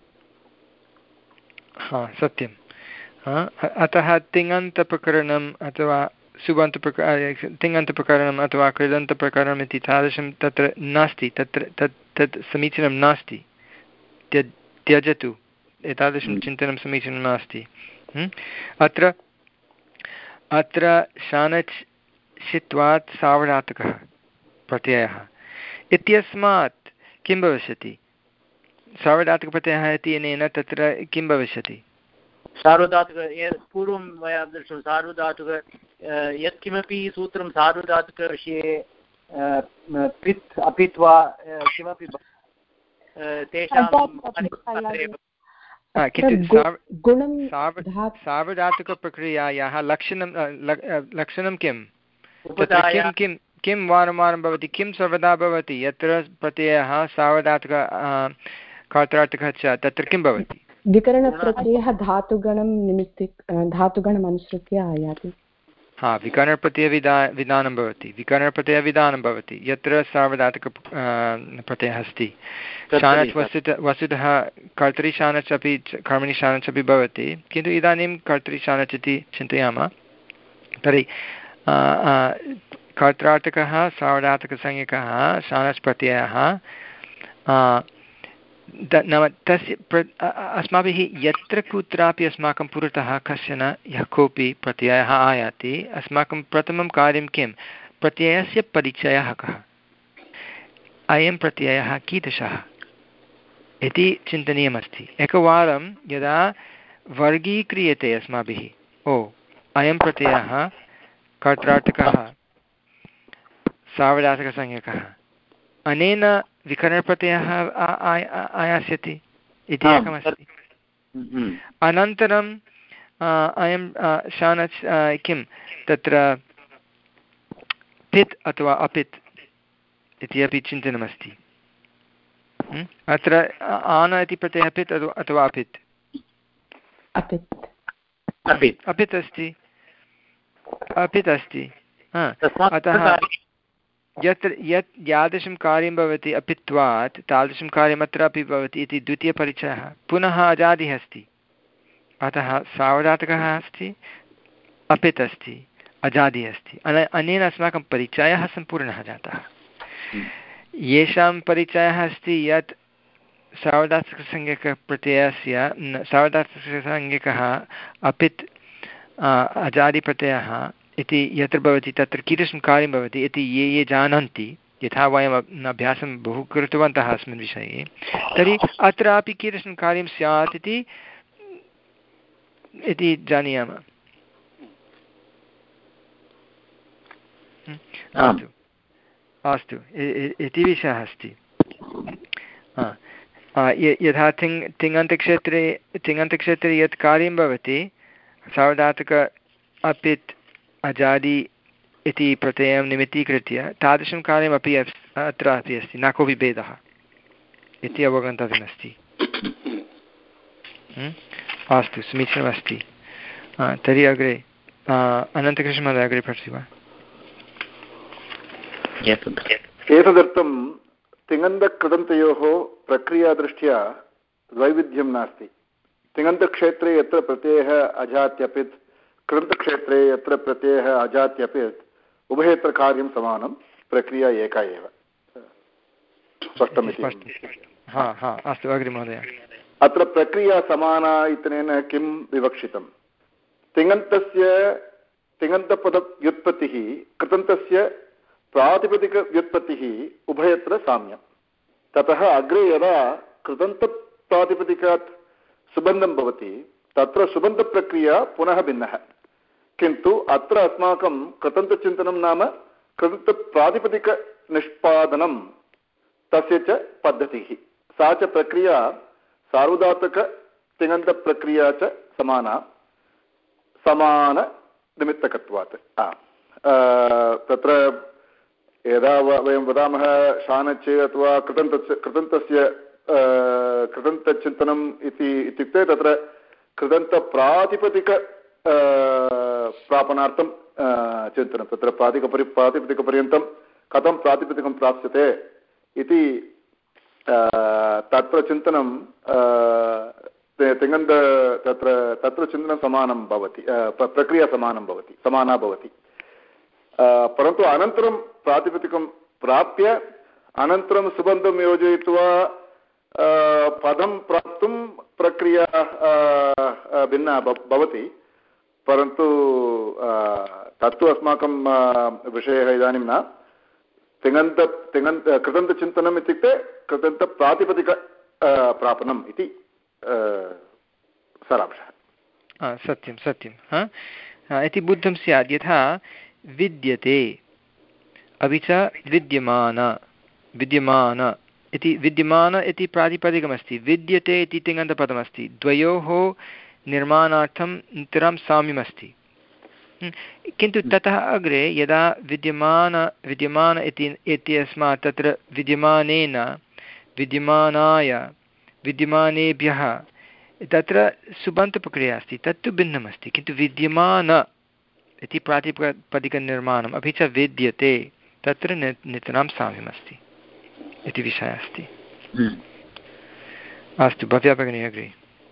हा सत्यं। अतः तिङन्तप्रकरणम् अथवा सुबन्तप्रक तिङन्तप्रकरणम् अथवा कृदन्तप्रकरणम् इति तादृशं तत्र नास्ति। तत्र तत् तत् समीचीनं नास्ति। त्यज त्यजतु एतादृशं चिन्तनं समीचीनं नास्ति। अत्र अत्र शानच् षित्वात् सार्वधातुकः प्रत्ययः इत्यस्मात् किं भविष्यति? सार्वधातुकप्रत्ययः इति अनेन तत्र किं भविष्यति? सार्वधातुक पूर्वं वयं दृष्टं सार्वधातुक यत्किमपि सूत्रं सार्वधातुकविषये पित् अपित् वा किमपि तेषां सार्वधातुकप्रक्रियायाः लक्षणं लक्षणं किं किं किं किं वारं वारं भवति? किं सर्वदा भवति? यत्र प्रत्ययः सार्वधातुक कर्त्रार्थकः च तत्र किं भवति? विकरणप्रत्ययः धातुगणं निमित्ति धातुगणम् अनुसृत्य आयाति। हा विकरणप्रत्ययविधा विधानं भवति विकरणप्रत्ययविधानं भवति यत्र सार्वधातुक प्रत्ययः अस्ति। शानच् वस्तुतः वस्तुतः कर्तरि शानच् अपि कर्मणि शानच् अपि भवति, किन्तु इदानीं कर्तरि शानच् इति चिन्तयामः। तर्हि कर्त्रार्थकः सार्वधातुकसंज्ञकः शानच् प्रत्ययः नाम तस्य प्र अस्माभिः यत्र कुत्रापि अस्माकं पुरतः कश्चन यः कोऽपि प्रत्ययः आयाति अस्माकं प्रथमं कार्यं किं? प्रत्ययस्य परिचयः कः, अयं प्रत्ययः कीदृशः इति चिन्तनीयमस्ति। एकवारं यदा वर्गीक्रियते अस्माभिः, ओ अयं प्रत्ययः कर्त्रार्थकः सार्वधातुकसंज्ञकः, अनेन विकरणप्रत्ययः आयास्यति इति एकमस्ति। अनन्तरं अयं शानच् किं तत्र पित् अथवा अपित् इति अपि चिन्तनमस्ति। अत्र आन इति प्रत्ययः पित् अथवा अपित् अपित् अस्ति अपित् अस्ति। अतः यत्र यत् यादृशं कार्यं भवति अपित्वात् तादृशं कार्यम् अत्रापि भवति इति द्वितीयपरिचयः। पुनः अजादिः अस्ति, अतः सार्वधातुकः अस्ति, अपित् अस्ति, अजादिः अस्ति। अन अनेन अस्माकं परिचयः सम्पूर्णः जातः। येषां परिचयः अस्ति यत् सार्वधातुकसंज्ञकप्रत्ययस्य सार्वधातुकसंज्ञकः अपित् अजादिप्रत्ययः इति यत्र भवति तत्र कीदृशं कार्यं भवति इति ये ये जानन्ति, यथा वयम् अभ्यासं बहु कृतवन्तः अस्मिन् विषये, तर्हि अत्रापि कीदृशं कार्यं स्यात् इति इति जानीयामः। अस्तु अस्तु इति विषयः अस्ति। यथा तिङ् तिङन्तक्षेत्रे तिङन्तक्षेत्रे यत् कार्यं भवति सार्वधातुक अपित् अजादि इति प्रत्ययं निमित्तीकृत्य तादृशं कार्यमपि अत्र अपि अस्ति, न कोऽपि भेदः इति अवगन्तव्यमस्ति। अस्तु समीचीनमस्ति। तर्हि अग्रे अनन्तकृष्णमहोदय अग्रे पठति वा? एतदर्थं तिङन्तकृदन्तयोः प्रक्रियादृष्ट्या वैविध्यं नास्ति। तिङन्तक्षेत्रे यत्र प्रत्ययः अजात्यपित्, कृदन्तक्षेत्रे यत्र प्रत्ययः अजात्यपित्, उभयत्र कार्यं समानं, प्रक्रिया एका एव। स्पष्टमिति। हा हा अस्तु अग्रे महोदय। अत्र प्रक्रिया समाना इत्यनेन किं विवक्षितम्? तिङन्तस्य तिङन्तपदव्युत्पत्तिः कृतन्तस्य प्रातिपदिकव्युत्पत्तिः उभयत्र साम्यं। ततः अग्रे यदा कृतन्तप्रातिपदिकात् सुबन्धं भवति तत्र सुबन्धप्रक्रिया पुनः भिन्नः, किन्तु अत्र अस्माकं कृतन्तचिन्तनं नाम कृतन्तप्रातिपदिकनिष्पादनं तस्य च पद्धतिः, सा च प्रक्रिया सार्वधातुकतिङन्तप्रक्रिया च समाना समाननिमित्तकत्वात्। तत्र यदा वयं वदामः शानच् अथवा कृतन्तस्य कृतन्तस्य कृतन्तचिन्तनम् इति इत्युक्ते तत्र कृतन्तप्रातिपदिक प्रापणार्थं चिन्तनं, तत्र प्रातिपरि प्रातिपदिकपर्यन्तं कथं प्रातिपदिकं प्राप्स्यते इति तत्र चिन्तनं तिङन्त तत्र तत्र चिन्तनं समानं भवति, प्रक्रिया समानं भवति समाना भवति। परन्तु अनन्तरं प्रातिपदिकं प्राप्य अनन्तरं सुबन्धं योजयित्वा पदं प्राप्तुं प्रक्रिया भिन्ना भवति, परन्तु तत्तु अस्माकं विषयः इदानीं न। तिङन्त तिङन्त कृतन्तचिन्तनम् इत्युक्ते कृतन्तप्रातिपदिक प्रापणम् इति सारांशः। सत्यं सत्यं इति बुद्धं स्यात्। यथा विद्यते अपि च विद्यमान विद्यमान इति विद्यमान इति प्रातिपदिकमस्ति, विद्यते इति तिङन्तपदमस्ति, द्वयोः निर्माणार्थं नितरां साम्यमस्ति। किन्तु ततः अग्रे यदा विद्यमान विद्यमान इति इत्यस्मात् तत्र विद्यमानेन विद्यमानाय विद्यमानेभ्यः तत्र सुबन्तप्रक्रिया अस्ति, तत्तु भिन्नमस्ति। किन्तु विद्यमान इति प्रातिपदिकनिर्माणम् अपि च विद्यते तत्र नि नितरां साम्यमस्ति इति विषयः अस्ति। अस्तु, भव्या भगिनी अग्रे।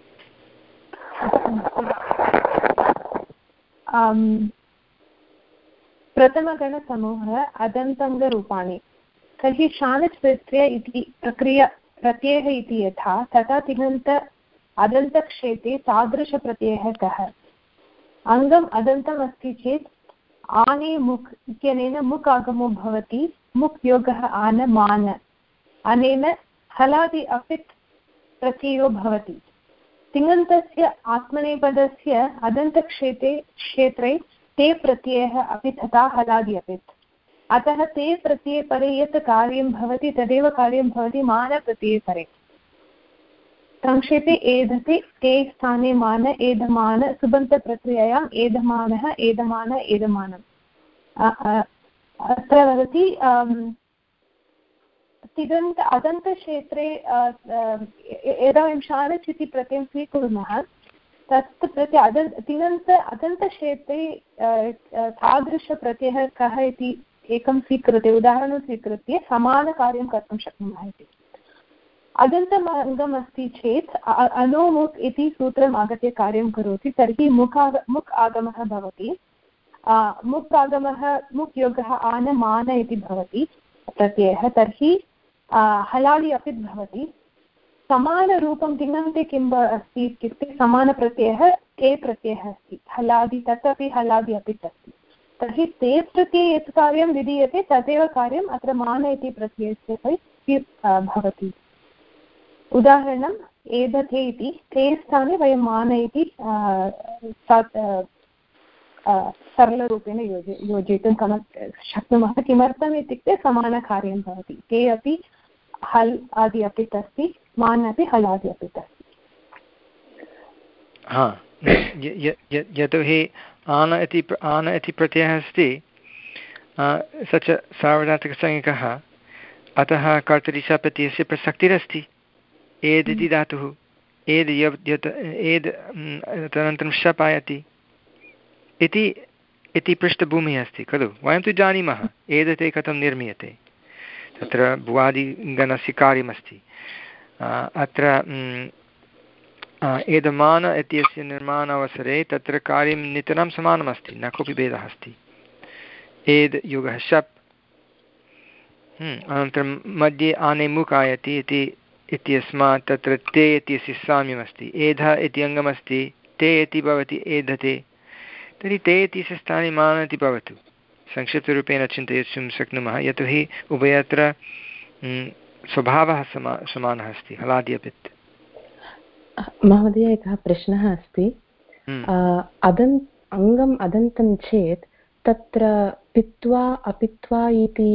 प्रथमगणसमूहः अदन्तङ्गरूपाणि। तर्हि शानच् प्रत्यय इति प्रक्रिया प्रत्ययः इति यथा तथा तिङन्त अदन्तक्षेत्रे तादृशप्रत्ययः कः? अङ्गम् अदन्तम् अस्ति चेत् आने मुक् इत्यनेन मुक् आगमो भवति, मुक् योगः आन मान, अनेन हलादि अपित् प्रत्ययो भवति। तिङन्तस्य आत्मनेपदस्य अदन्तक्षेत्रे क्षेत्रे ते प्रत्ययः अपि तथा हलादि अपित्। अतः ते प्रत्यये परे यत् कार्यं भवति तदेव कार्यं भवति मानप्रत्यये परे। संक्षेपे एधते ते स्थाने मान एधमान सुबन्तप्रक्रियायाम् एधमानः एधमान एधमानम्। अत्र वदति तिङन्त अदन्तक्षेत्रे यदा वयं शानच् इति प्रत्ययं स्वीकुर्मः तत् प्रत्यय अद तिङन्त अदन्तक्षेत्रे तादृशप्रत्ययः कः इति एकं स्वीकृत्य उदाहरणं स्वीकृत्य समानकार्यं कर्तुं शक्नुमः इति। अदन्तम् अङ्गम् अस्ति चेत् अनोमुक् इति सूत्रम् आगत्य कार्यं करोति, तर्हि मुखाग मुक् आगमः भवति। मुक् आगमः मुक् योगः आन मान इति भवति प्रत्ययः, तर्हि हलादि अपि भवति। समानरूपं तिङन्ते किम् अस्ति इत्युक्ते समानप्रत्ययः ते प्रत्ययः अस्ति, हलादि तदपि हलादि अपि अस्ति। तर्हि ते प्रत्यये यत् कार्यं विधीयते तदेव कार्यम् अत्र मान इति प्रत्ययस्य भवति। उदाहरणम् एधते इति ते स्थाने वयं मान इति सरलरूपेण योजि योजयितुं शक्नुमः। किमर्थम् इत्युक्ते समानकार्यं भवति, ते अपि हल् आदि अपि अस्ति, मान अपि हल् आदि अपि अस्ति। हा, यतोहि आन इति आन इति प्रत्ययः अस्ति स च सार्वधातुकसंज्ञकः, अतः कर्तरिशाप्रत्ययस्य प्रसक्तिरस्ति। एद् इति धातुः, एद् यत् एद् तदनन्तरं शप् आयाति इति इति पृष्ठभूमिः अस्ति खलु। वयं तु जानीमः एदते कथं निर्मीयते, तत्र भुवादिगणस्य कार्यमस्ति। अत्र एदमान इत्यस्य निर्माणावसरे तत्र कार्यं नितरां समानमस्ति, न कोऽपि भेदः अस्ति। एद् युगः शप्, अनन्तरं मध्ये आने मुक् आयति इति इत्यस्मात् तत्र ते इत्यस्य साम्यमस्ति। एधः इति अङ्गमस्ति, ते इति भवति एधते, तर्हि ते इति स्थाने मान इति भवतु, संक्षिप्तरूपेण चिन्तयितुं शक्नुमः, यतोहि उभयत्र स्वभावः समा समानः अस्ति, हलाद्यपित्। महोदय, एकः प्रश्नः अस्ति। अदन् अङ्गम् अदन्तं चेत् तत्र पित्वा अपित्वा इति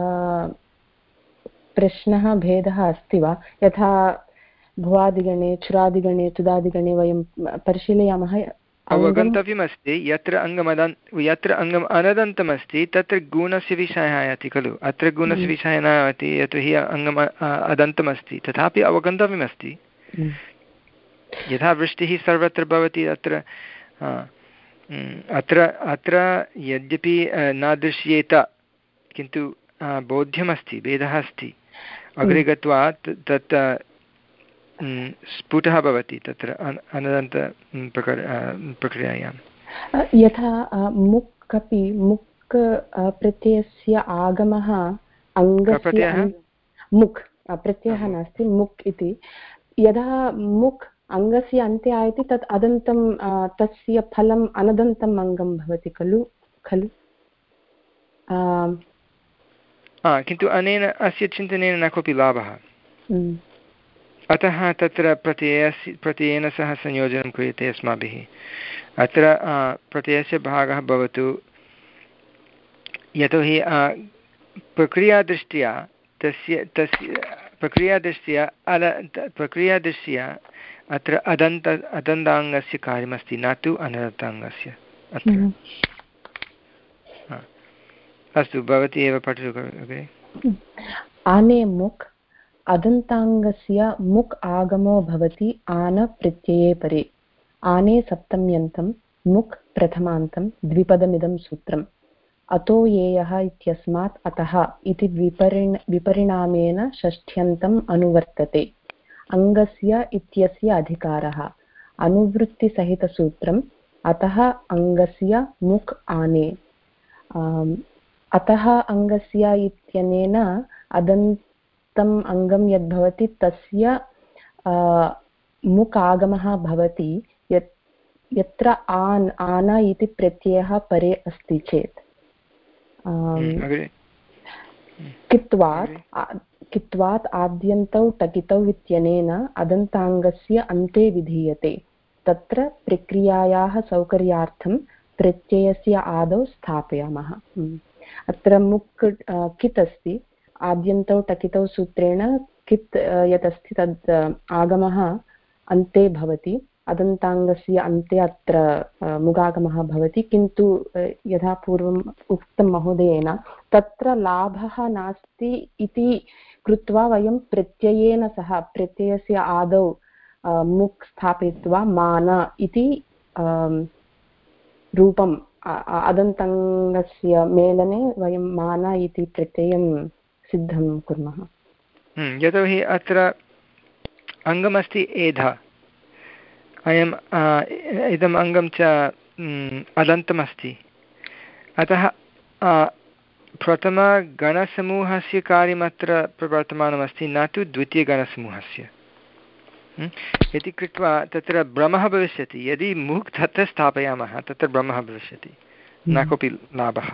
प्रश्नः भेदः अस्ति वा? यथा भुवादिगणे चुरादिगणे तुदादिगणे वयं परिशीलयामः। अवगन्तव्यमस्ति यत्र अङ्गमदन् यत्र अङ्गम् अनदन्तमस्ति तत्र गुणस्य विषयः आयाति खलु। अत्र गुणस्य विषयः न आयाति यतोहि अङ्गम् अदन्तमस्ति, तथापि अवगन्तव्यमस्ति। यथा वृष्टिः सर्वत्र भवति अत्र अत्र अत्र यद्यपि न दृश्येत किन्तु बोध्यमस्ति, भेदः अस्ति। अग्रे गत्वा तत् स्फुटः भवति तत्र अनदन्त प्रकार प्रक्रियायां। यथा मुक् अपि मुक् प्रत्ययस्य आगमः अङ्गस्य मुक् प्रत्ययः नास्ति, मुक् इति। यदा मुक् अङ्गस्य अन्ते आयति तत् अदन्तं तस्य फलम् अनदन्तम् अङ्गं भवति खलु खलु किन्तु अनेन अस्य चिन्तनेन न कोऽपि लाभः। अतः तत्र प्रत्ययस्य प्रत्ययेन सह संयोजनं क्रियते अस्माभिः। अत्र प्रत्ययस्य भागः भवतु, यतोहि प्रक्रियादृष्ट्या तस्य तस्य प्रक्रियादृष्ट्या अल प्रक्रियादृष्ट्या अत्र अदन्त अदन्ताङ्गस्य कार्यमस्ति, न तु अनदन्ताङ्गस्य। अत्र अस्तु, भवती एव पठतु अग्रे। आने मुक् अदन्ताङ्गस्य मुक् आगमो भवति आन प्रत्यये परे। आने सप्तम्यन्तं मुक् प्रथमान्तं द्विपदमिदं सूत्रम्। अतो येयः इत्यस्मात् अतः इति विपरिण विपरिणामेन षष्ठ्यन्तम् अनुवर्तते। अङ्गस्य इत्यस्य अधिकारः अनुवृत्तिसहितसूत्रम्। अतः अङ्गस्य मुक् आने। अतः अङ्गस्य इत्यनेन अदन्तम् अङ्गं यद्भवति तस्य मुक् आगमः भवति यत् यत्र आन् आन इति प्रत्ययः परे अस्ति चेत्। कित्वात् कित्वात् आद्यन्तौ टकितौ इत्यनेन अदन्ताङ्गस्य अन्ते विधीयते। तत्र प्रक्रियायाः सौकर्यार्थं प्रत्ययस्य आदौ स्थापयामः। अत्र मुक् कित् अस्ति, आद्यन्तौ टकितौ सूत्रेण कित् यत् अस्ति तद् आगमः अन्ते भवति, अदन्ताङ्गस्य अन्ते अत्र मुगागमः भवति। किन्तु यथा पूर्वम् उक्तं महोदयेन तत्र लाभः नास्ति इति कृत्वा वयं प्रत्ययेन सह प्रत्ययस्य आदौ मुक् स्थापयित्वा मान इति रूपम् अदन्ताङ्गस्य मेलने वयं मान इति प्रत्ययं सिद्धं कुर्मः। यतोहि अत्र अङ्गमस्ति एधा, अयम् इदम् अङ्गं च अदन्तमस्ति। अतः प्रथमगणसमूहस्य कार्यमत्र प्रवर्तमानमस्ति, न तु द्वितीयगणसमूहस्य इति कृत्वा तत्र भ्रमः भविष्यति। यदि मुक् तत्र स्थापयामः तत्र भ्रमः भविष्यति, न कोऽपि लाभः।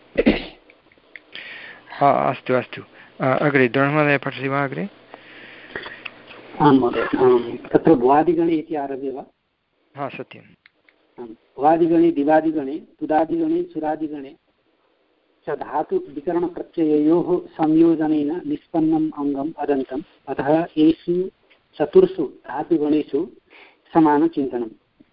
अस्तु अस्तु, अग्रे द्रोणमहोदय पठति वा अग्रे? आं महोदय, तत्र भुवादिगणे इति आरभ्य वा? हा सत्यं। भुवादिगणे दिवादिगणे तुदादिगणे चुरादिगणे च धातु विकरणप्रत्यययोः संयोजनेन निष्पन्नम् अङ्गम् अदन्तम्। अतः एषु चतुर्षु धातुगणेषु समानचिन्तनं।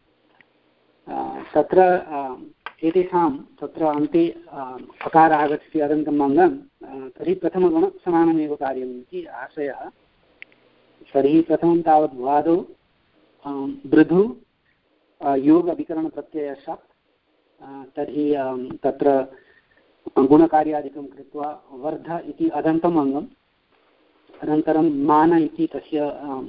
तत्र एतेषां तत्र अन्ते अकारः आगच्छति अदन्तम् अङ्गं, तर्हि प्रथमगण समानमेव कार्यम् इति आशयः। तर्हि प्रथमं तावत् भुवादौ मृदु योगविकरणप्रत्ययः, तर्हि तत्र गुणकार्यादिकं कृत्वा वर्ध इति अदन्तम् अङ्गम्। अनन्तरं मान इति तस्य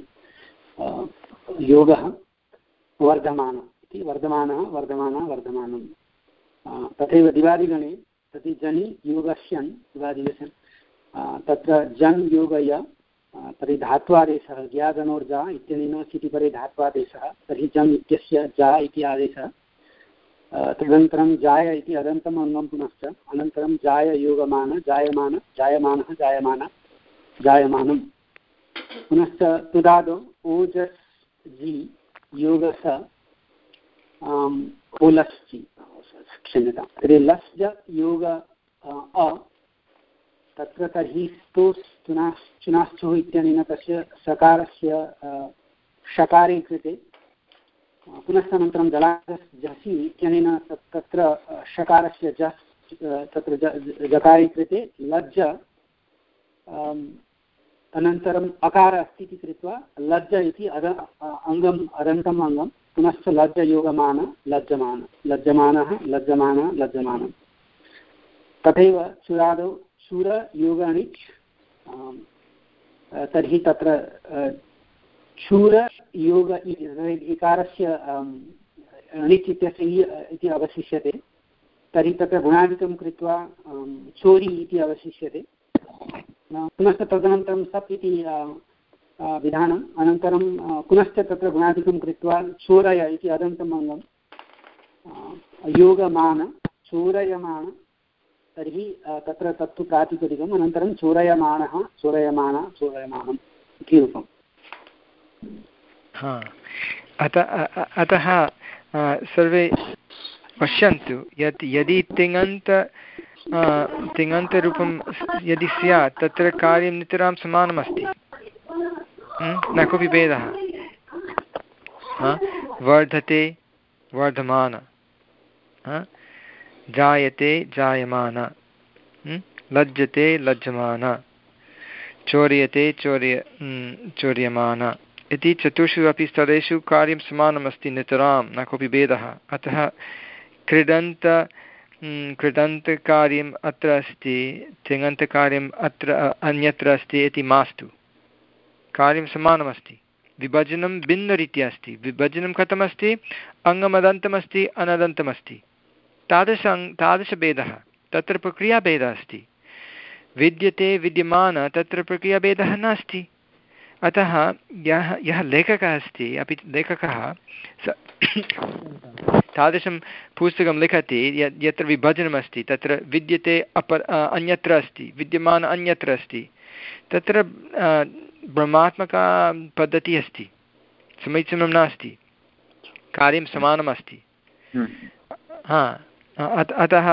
योगः वर्धमान इति, वर्धमानः वर्धमानः वर्धमानं। तथैव दिवादिगणे तति जनि योगस्यन् दिवादिगस्यन्, तत्र जन् योगय तर्हि धात्वादेशः ज्ञागणोर्जा इत्यनेन सिटिपरे धात्वादेशः, तर्हि जम् इत्यस्य जा इति आदेशः। तदनन्तरं जाय इति अदन्तम् अङ्गं पुनश्च अनन्तरं जाय योगमान जायमान जायमानः जायमान जायमानं पुनश्च तुदादौ ओजस् जि योगस ओलस् जि क्षम्यतां तर्हि लस् ज योग अ तत्र तर्हि स्तोस् चुनाश् चुनाश्चुः इत्यनेन तस्य सकारस्य षकारे कृते पुनश्च अनन्तरं जलाजस् झसि इत्यनेन तत्र षकारस्य जस् तत्र जकारे कृते लज्ज अनन्तरम् अकार अस्ति इति कृत्वा लज्ज इति अद अङ्गम् अदन्तम् अङ्गं पुनश्च लज्जयोगमान लज्जमान लज्जमानः लज्जमानः लज्जमानं तथैव चुरादौ चूर योगणिच् तर्हि तत्र चूर योग इकारस्य णिच् इत्यस्य इति अवशिष्यते तर्हि तत्र गुणादिकं कृत्वा चोरि इति अवशिष्यते पुनश्च तदनन्तरं सप् इति विधानम् अनन्तरं पुनश्च तत्र गुणादिकं कृत्वा चोरय इति अदन्तम् अङ्गं योगमान चोरयमान तर्हि तत्र तत्तु प्रातिपदिकम् अनन्तरं चोरयमानः चोरयमान चोरयमानम् इति रूपम् अतः अतः सर्वे पश्यन्तु यत् यदि तिङन्त तिङन्तरूपं यदि स्यात् तत्र कार्यं नितरां समानमस्ति न कोऽपि भेदः वर्धते वर्धमान जायते जायमान लज्जते लज्जमान चोर्यते चोर्य चोर्यमान इति चतुर्षु अपि स्तरेषु कार्यं समानमस्ति नितरां न कोऽपि भेदः अतः क्रीडन्त कृदन्तकार्यम् अत्र अस्ति तिङन्तकार्यम् अत्र अन्यत्र अस्ति इति मास्तु कार्यं समानमस्ति विभजनं भिन्नरीत्या अस्ति विभजनं कथमस्ति अङ्गमदन्तमस्ति अनदन्तमस्ति तादृश तादृशभेदः तत्र प्रक्रियाभेदः अस्ति विद्यते विद्यमान तत्र प्रक्रियाभेदः नास्ति अतः यः यः लेखकः अस्ति अपि लेखकः स तादृशं पुस्तकं लिखति यत् यत्र विभजनमस्ति तत्र विद्यते अपर अन्यत्र अस्ति विद्यमान अन्यत्र अस्ति तत्र ब्रह्मात्मका पद्धतिः अस्ति समीचीनं नास्ति कार्यं समानमस्ति हा अतः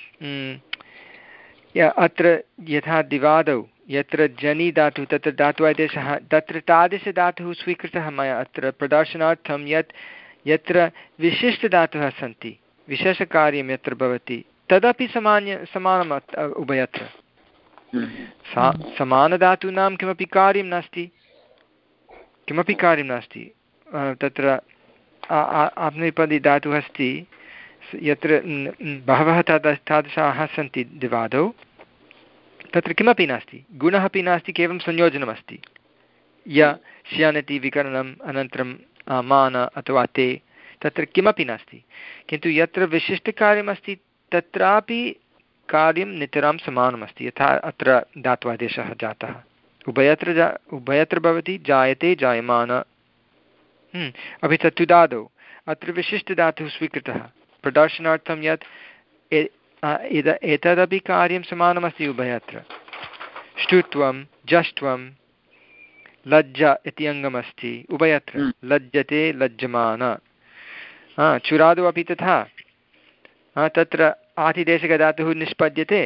अत्र यथा दिवादौ यत्र जनि धातुः तत्र धात्वादेशः तत्र तादृशधातुः स्वीकृतः मया अत्र प्रदर्शनार्थं यत् यत्र विशिष्टधातवः सन्ति विशेषकार्यं यत्र भवति तदपि समान्य समानम् उभयत्र सा समानधातूनां किमपि कार्यं नास्ति किमपि कार्यं नास्ति तत्र आप्नेपदी धातुः अस्ति यत्र बहवः ताद तादृशाः सन्ति दिवादौ तत्र किमपि नास्ति गुणः अपि नास्ति केवलं संयोजनमस्ति य श्यानति विकरणम् अनन्तरं मान अथवा ते तत्र किमपि नास्ति किन्तु यत्र विशिष्टकार्यमस्ति तत्रापि कार्यं नितरां समानमस्ति यथा अत्र धात्वादेशः जातः उभयत्र जा उभयत्र भवति जायते जायमान अपि च तुदादौ अत्र विशिष्टधातुः स्वीकृतः प्रदर्शनार्थं यत् एतदपि कार्यं समानमस्ति उभयत्र ष्टुत्वं जष्ट्वं लज्जा इति अङ्गमस्ति उभयत्र लज्जते लज्जमान चुरादौ अपि तथा तत्र आतिदेशकधातुः निष्पद्यते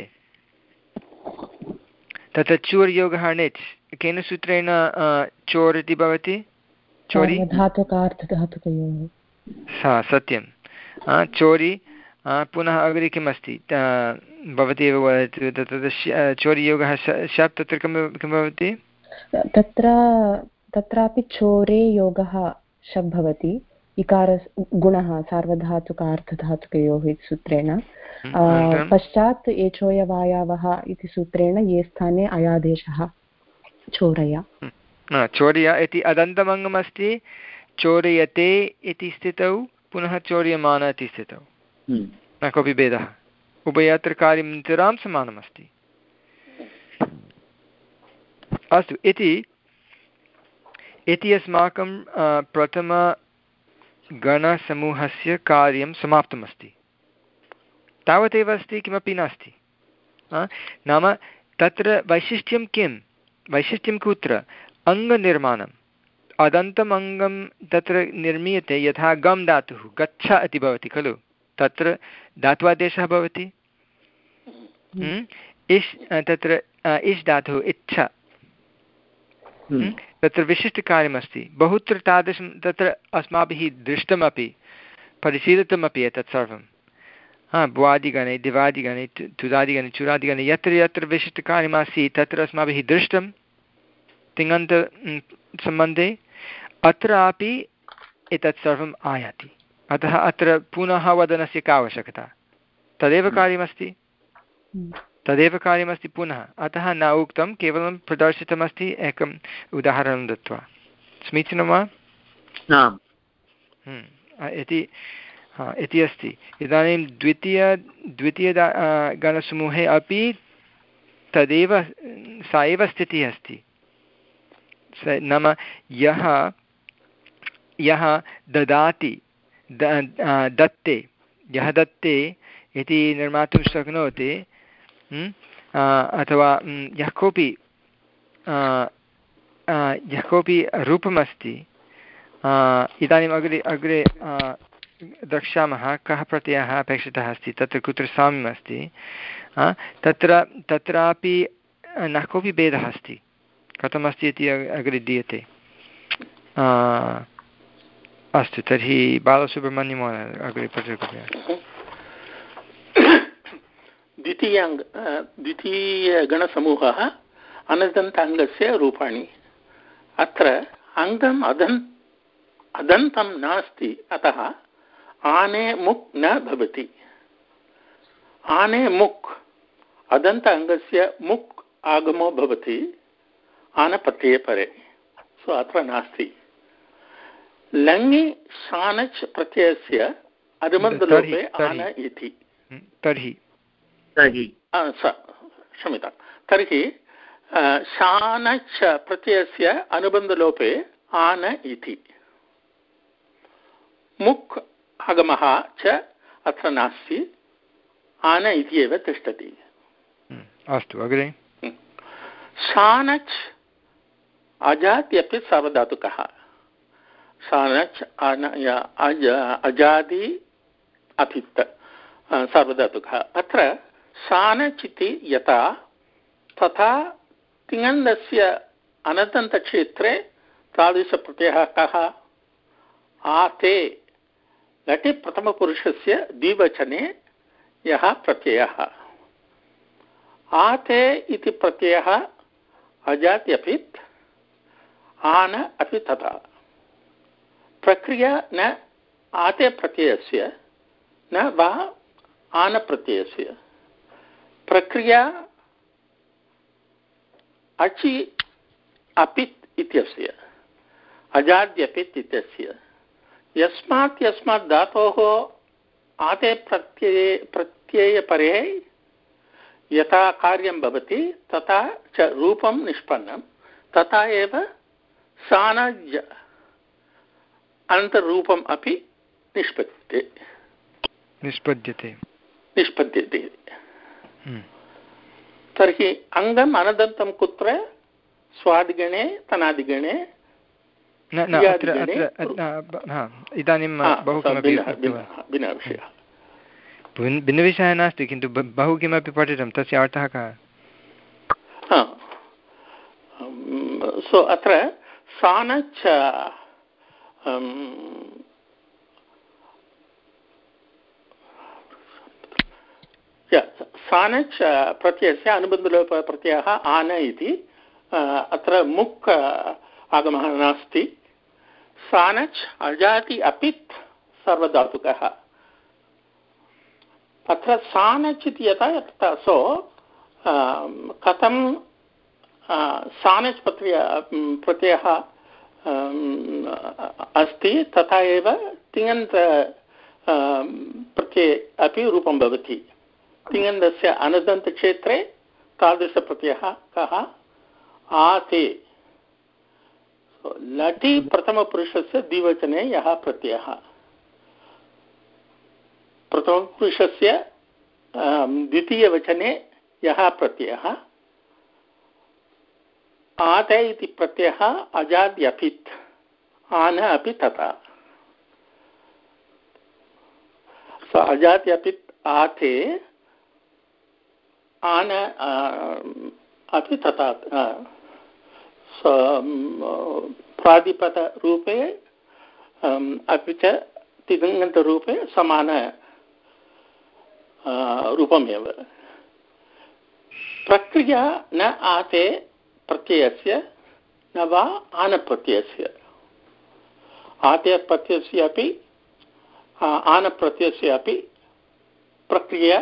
तत्र चूर्योगः णिच् केन सूत्रेण चोर् इति भवति चोरि हा सत्यं चोरि पुनः अग्रे किम् अस्ति भवती एव वदतु तत्र चोरियोगः शप् तत्र किं किं भवति तत्र तत्रापि चोरे योगः शप् भवति इकार गुणः सार्वधातुकार्थधातुकयोः इति सूत्रेण पश्चात् एचोयवायावः इति सूत्रेण ये स्थाने अयादेशः चोरय चोरय इति अदन्तमङ्गमस्ति चोरयते इति स्थितौ पुनः चोर्यमान इति स्थितौ न कोऽपि भेदः उभयत्र कार्यं नितरां समानमस्ति अस्तु इति इति अस्माकं प्रथम गणसमूहस्य कार्यं समाप्तमस्ति, तावदेव अस्ति, किमपि नास्ति। नाम तत्र वैशिष्ट्यं किं, वैशिष्ट्यं कुत्र? अङ्गनिर्माणम्। अदन्तम् अङ्गं तत्र निर्मीयते, यथा गम् धातुः गच्छ इति भवति खलु, तत्र धात्वादेशः भवति। इष् तत्र इष् धातुः इच्छा, तत्र विशिष्टकार्यमस्ति। बहुत्र तादृशं तत्र अस्माभिः दृष्टमपि परिशीलितमपि एतत् सर्वं। हा, भ्वादिगणे दिवादिगणे तुदादिगणे चुरादिगणे यत्र यत्र विशिष्टकार्यमासीत् तत्र अस्माभिः दृष्टं तिङन्त सम्बन्धे, अत्रापि एतत् सर्वम् आयाति। अतः अत्र पुनः वदनस्य का आवश्यकता? तदेव कार्यमस्ति, तदेव कार्यमस्ति पुनः। अतः न उक्तं, केवलं प्रदर्शितमस्ति एकम् उदाहरणं दत्त्वा। समीचीनं वा? इति इति अस्ति। इदानीं द्वितीय द्वितीय गणसमूहे अपि तदेव सा एव स्थितिः अस्ति। नाम यः यः ददाति दत्ते, यः दत्ते इति निर्मातुं शक्नोति, अथवा यः कोऽपि यः कोऽपि रूपमस्ति। इदानीम् अग्रे अग्रे द्रक्ष्यामः कः प्रत्ययः अपेक्षितः अस्ति, तत्र कुत्र साम्यम् अस्ति। तत्र तत्रापि न कोऽपि भेदः अस्ति, कथमस्ति इति अग्रे दीयते। अस्तु, तर्हि बालसुब्रह्मण्यमहोदय अग्रे पठतु। द्वितीयाङ्ग द्वितीयगणसमूहः अनदन्ताङ्गस्य रूपाणि। अत्र अङ्गम् अदन् अदन्तं नास्ति, अतः आने मुक् न भवति। आने मुक् अदन्त अङ्गस्य मुक् आगमो भवति आनप्रत्यये परे, सो अत्र नास्ति। लङि शानच् प्रत्ययस्य अनुबन्धलोपे आन इति। तर्हि तर्हि क्षम्यतां तर्हि शानच् प्रत्ययस्य अनुबन्धलोपे आन इति। मुक् आगमः च अत्र नास्ति, आन इति एव तिष्ठति। अस्तु, अग्रे। शानच् अजाद्यपि सार्वधातुकः। शानच् अजादि अपित् सार्वधातुकः। अत्र शानच् इति यथा तथा तिङन्दस्य अनदन्तक्षेत्रे तादृशप्रत्ययः कः? आते लटि प्रथमपुरुषस्य द्विवचने यः प्रत्ययः। आते इति प्रत्ययः अजात्यपित् आन अपि तथा। प्रक्रिया न आते प्रत्ययस्य न वा आन प्रत्ययस्य। प्रक्रिया अचि अपित् इत्यस्य, अजाद्यपित् इत्यस्य। यस्मात् यस्मात् धातोः आते प्रत्यये प्रत्ययपरे यथा कार्यं भवति तथा च रूपं निष्पन्नं, तथा एव सानज् अनन्तरूपम् अपि निष्पद्यते निष्पद्यते निष्पद्यते तर्हि अङ्गम् अनदन्तं कुत्र? स्वादिगणे, तनादिगणे, इदानीं बहु किमपि भिन्नविषयः भिन्नविषयः नास्ति, किन्तु बहु किमपि पठितं, तस्य अर्थः कः? सो अत्र सानच् सानच् प्रत्ययस्य अनुबन्धलोपप्रत्ययः आन इति। अत्र मुक् आगमः नास्ति। सानच् अजाति अपित् सर्वधातुकः। अत्र सानच् इति यथा यथा सो कथं सानच् प्रत्यय प्रत्ययः अस्ति तथा एव तिङन्त प्रत्यये अपि रूपं भवति। तिङन्दस्य अनदन्तक्षेत्रे तादृशप्रत्ययः कः? आते। लटि प्रथमपुरुषस्य द्विवचने यः प्रत्ययः प्रथमपुरुषस्य द्वितीयवचने यः प्रत्ययः आते इति प्रत्ययः अजाद्यपित् आन अपि तथा स अजाद्यपित् आते आन अपि तथा प्रादिपदरूपे अपि च तिङन्तरूपे समान रूपमेव प्रक्रिया न आते प्रत्ययस्य न वा आनप्रत्ययस्य आते प्रत्ययस्य अपि आनप्रत्ययस्य अपि प्रक्रिया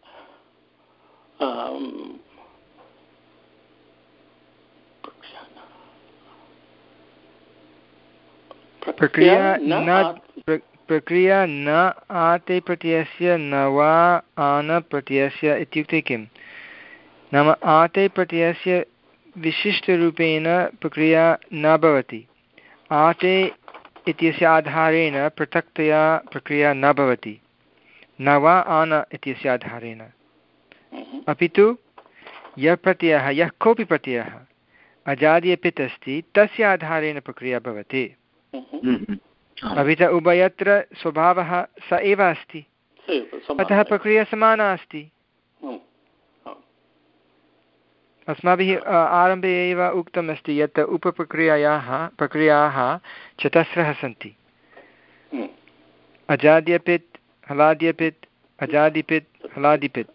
प्रक्रिया न प्रक्रिया न आते प्रत्ययस्य न वा आन प्रत्ययस्य इत्युक्ते किं नाम आते प्रत्ययस्य विशिष्टरूपेण प्रक्रिया न भवति आते इत्यस्य आधारेण पृथक्तया प्रक्रिया न भवति न वा आन इत्यस्य आधारेण अपि तु यः प्रत्ययः यः कोऽपि प्रत्ययः अजादि अपित् अस्ति तस्य आधारेण प्रक्रिया भवति अपि च उभयत्र स्वभावः स एव अस्ति अतः प्रक्रिया समाना अस्ति अस्माभिः आरम्भे एव उक्तम् अस्ति यत् उपप्रक्रियायाः प्रक्रियाः चतस्रः सन्ति अजाद्यपित् हलाद्यपित् अजादिपित् हलादिपित्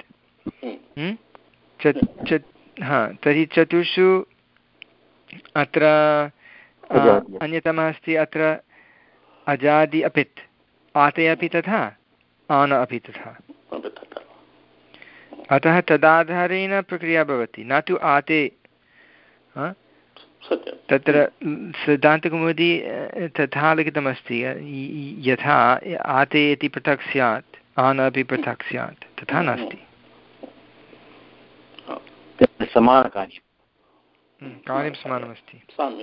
हा तर्हि चतुर्षु अत्र अन्यतमः अस्ति अत्र अजादि अपित् आते अपि तथा आन अपि तथा अतः तदाधारेण प्रक्रिया भवति न तु आते तत्र सिद्धान्तकौमुदी तथा लिखितमस्ति यथा आते इति पृथक् स्यात् आन अपि पृथक् स्यात् तथा नास्ति समानकार्यं कार्यं समानमस्ति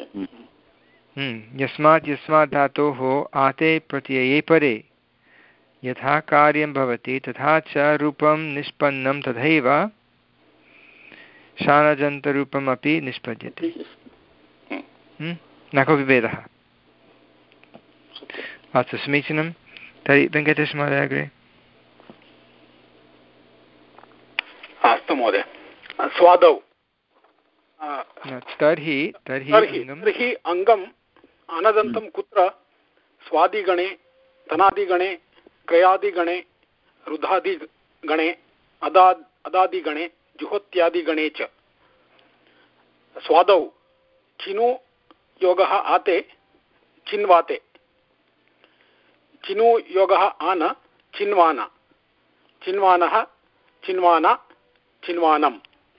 यस्मात् यस्मात् धातोः आते प्रत्यये परे यथा कार्यं भवति तथा च रूपं निष्पन्नं तथैव शानजन्तरूपमपि निष्पद्यते न कोऽपि भेदः अस्तु समीचीनं तर्हि वेङ्कटेशमहोदय अग्रे अस्तु महोदय स्वादौ तर्हि तर्हि तर्हि अङ्गम् अनदन्तं कुत्र स्वादिगणे तनादिगणे क्रयादिगणे रुधादिगणे अदा अदादिगणे जुहोत्यादिगणे च स्वादौ चिनु योगः आते चिन्वाते चिनु योगः आन चिन्वान चिन्वानः चिन्वाना चिन्वानम्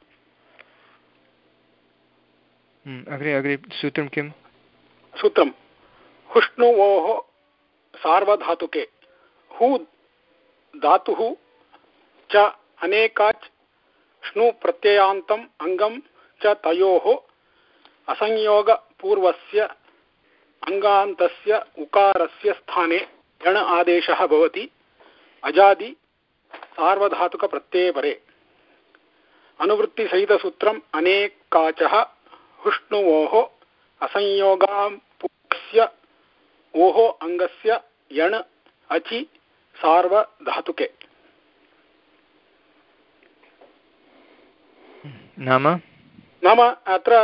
अग्रे अग्रे सूत्रं किं सूत्रं हुष्णुवोः सार्वधातुके हु धातुः च अनेकाच् श्नु प्रत्ययान्तम् अङ्गं च तयोः असंयोगपूर्वस्य अङ्गान्तस्य उकारस्य स्थाने यण आदेशः भवति अजादि सार्वधातुकप्रत्यये परे अनुवृत्तिसहितसूत्रम् अनेकाचः हुष्णुवोः असंयोगापूर्वस्य ओः अङ्गस्य यण अचि सार्वधातुके नाम नाम अत्र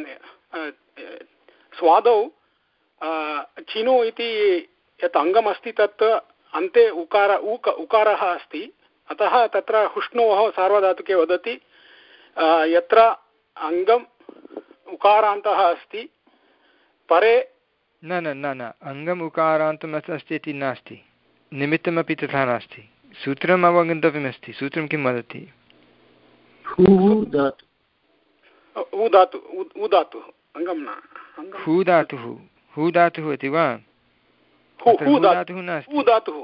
स्वादौ चिनु इति यत् अङ्गमस्ति तत् अन्ते उकार ऊक उकारः अस्ति अतः तत्र हुष्णोः सार्वधातुके वदति यत्र अङ्गम् उकारान्तः अस्ति परे न न न न अङ्गम् उकारान्तम् अस्ति इति नास्ति निमित्तमपि तथा नास्ति सूत्रम् अवगन्तव्यमस्ति सूत्रं किं वदति हू धातु उ धातुः अङ्गं न हू धातुः हू धातुः इति वा हू धातुः नास्ति हू धातुः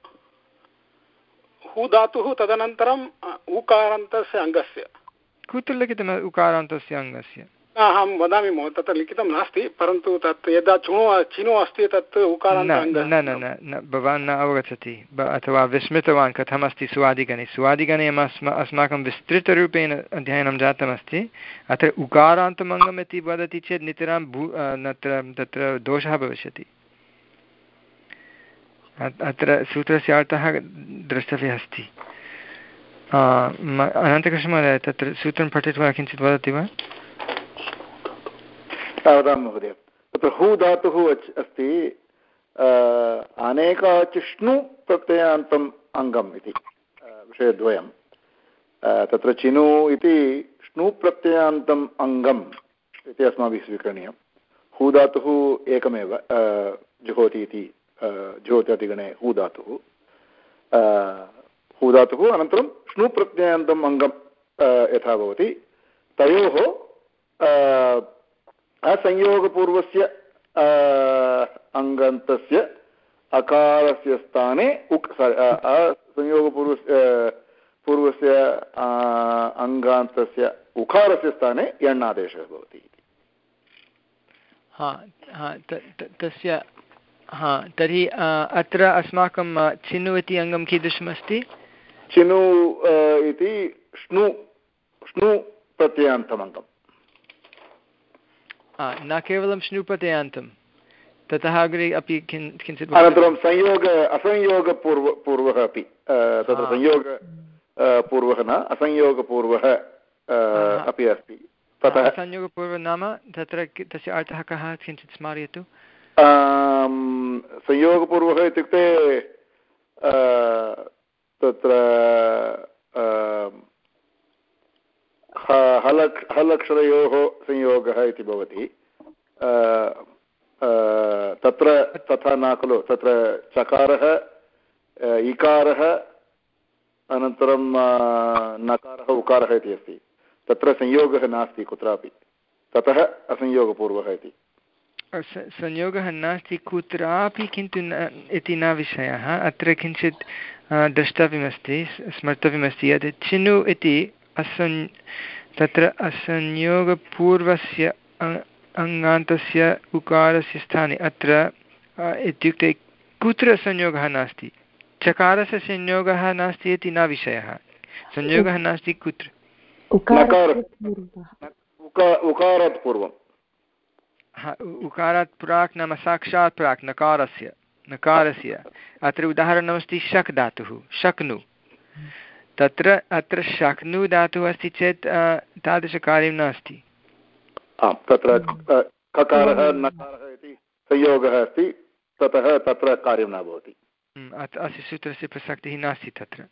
हू धातुः तदनन्तरम् उकारान्तस्य अङ्गस्य कुत्र लिखितम् उकारान्तस्य अङ्गस्य अहं वदामि महोदय, तत्र लिखितं नास्ति, परन्तु तत् यदा चुणो चिनो अस्ति तत् उकारान्त न न न न भवान् न अवगच्छति अथवा विस्मृतवान् कथमस्ति सुवादिगणे। सुवादिगणे अस्माकं विस्तृतरूपेण अध्ययनं जातमस्ति। अत्र उकारान्तम् अङ्गम् इति वदति चेत् नितरां भू तत्र तत्र दोषः भविष्यति। अत्र सूत्रस्य अर्थः द्रष्टव्यः अस्ति। अनन्तकृष्णमहोदय, तत्र सूत्रं पठित्वा किञ्चित् वदति वा? वदामि महोदय। तत्र हू धातुः अस्ति अनेकाचिष्णु प्रत्ययान्तम् अङ्गम् इति विषयद्वयं। तत्र चिनु इति श्नु प्रत्ययान्तम् अङ्गम् इति अस्माभिः स्वीकरणीयं। हू धातुः एकमेव जुहोति इति जुहोत्यादिगणे हू धातुः हू धातुः अनन्तरं श्नु प्रत्ययान्तम् अङ्गं यथा भवति तयोः असंयोगपूर्वस्य अङ्गन्तस्य अकारस्य स्थाने उक् असंयोगपूर्वस्य पूर्वस्य अङ्गान्तस्य उकारस्य स्थाने यण्णादेशः भवति। हा हा तस्य हा तर्हि अत्र अस्माकं चिनु इति अङ्गं कीदृशमस्ति? चिनु इति श्नु श्नु प्रत्ययान्तम् अङ्गम्। न केवलं श्नुप्रत्ययान्तं, ततः अग्रे अपि किञ्चित् अनन्तरं संयोग असंयोगपूर्व पूर्वः अपि तत्र संयोग पूर्वः न असंयोगपूर्वः अपि अस्ति। ततः संयोगपूर्वः नाम तत्र तस्य अर्थः कः किञ्चित् स्मारयतु। संयोगपूर्वः इत्युक्ते तत्र हलक् हलक्षरयोः संयोगः इति भवति। तत्र तथा न खलु, तत्र चकारः इकारः अनन्तरं नकारः उकारः इति अस्ति। तत्र संयोगः नास्ति कुत्रापि, ततः असंयोगपूर्वः इति। संयोगः नास्ति कुत्रापि, किन्तु न इति न विषयः। अत्र किञ्चित् द्रष्टव्यमस्ति, स्मर्तव्यमस्ति यत् चिनु इति असन् तत्र असंयोगपूर्वस्य अङ्गान्तस्य उकारस्य स्थाने अत्र इत्युक्ते कुत्र संयोगः नास्ति। चकारस्य संयोगः नास्ति इति न विषयः, संयोगः नास्ति कुत्र। उकारात् पूर्वं, हा उकारात् प्राक् नाम साक्षात् प्राक् नकारस्य नकारस्य। अत्र उदाहरणमस्ति शक् धातुः, शक्नु। तत्र अत्र शक्नु धातुः अस्ति चेत् तादृशकार्यं नास्ति। तत्र ककारः नकारः इति संयोगः अस्ति, ततः तत्र कार्यं न भवति। अस्य सूत्रस्य प्रसक्तिः नास्ति तत्र।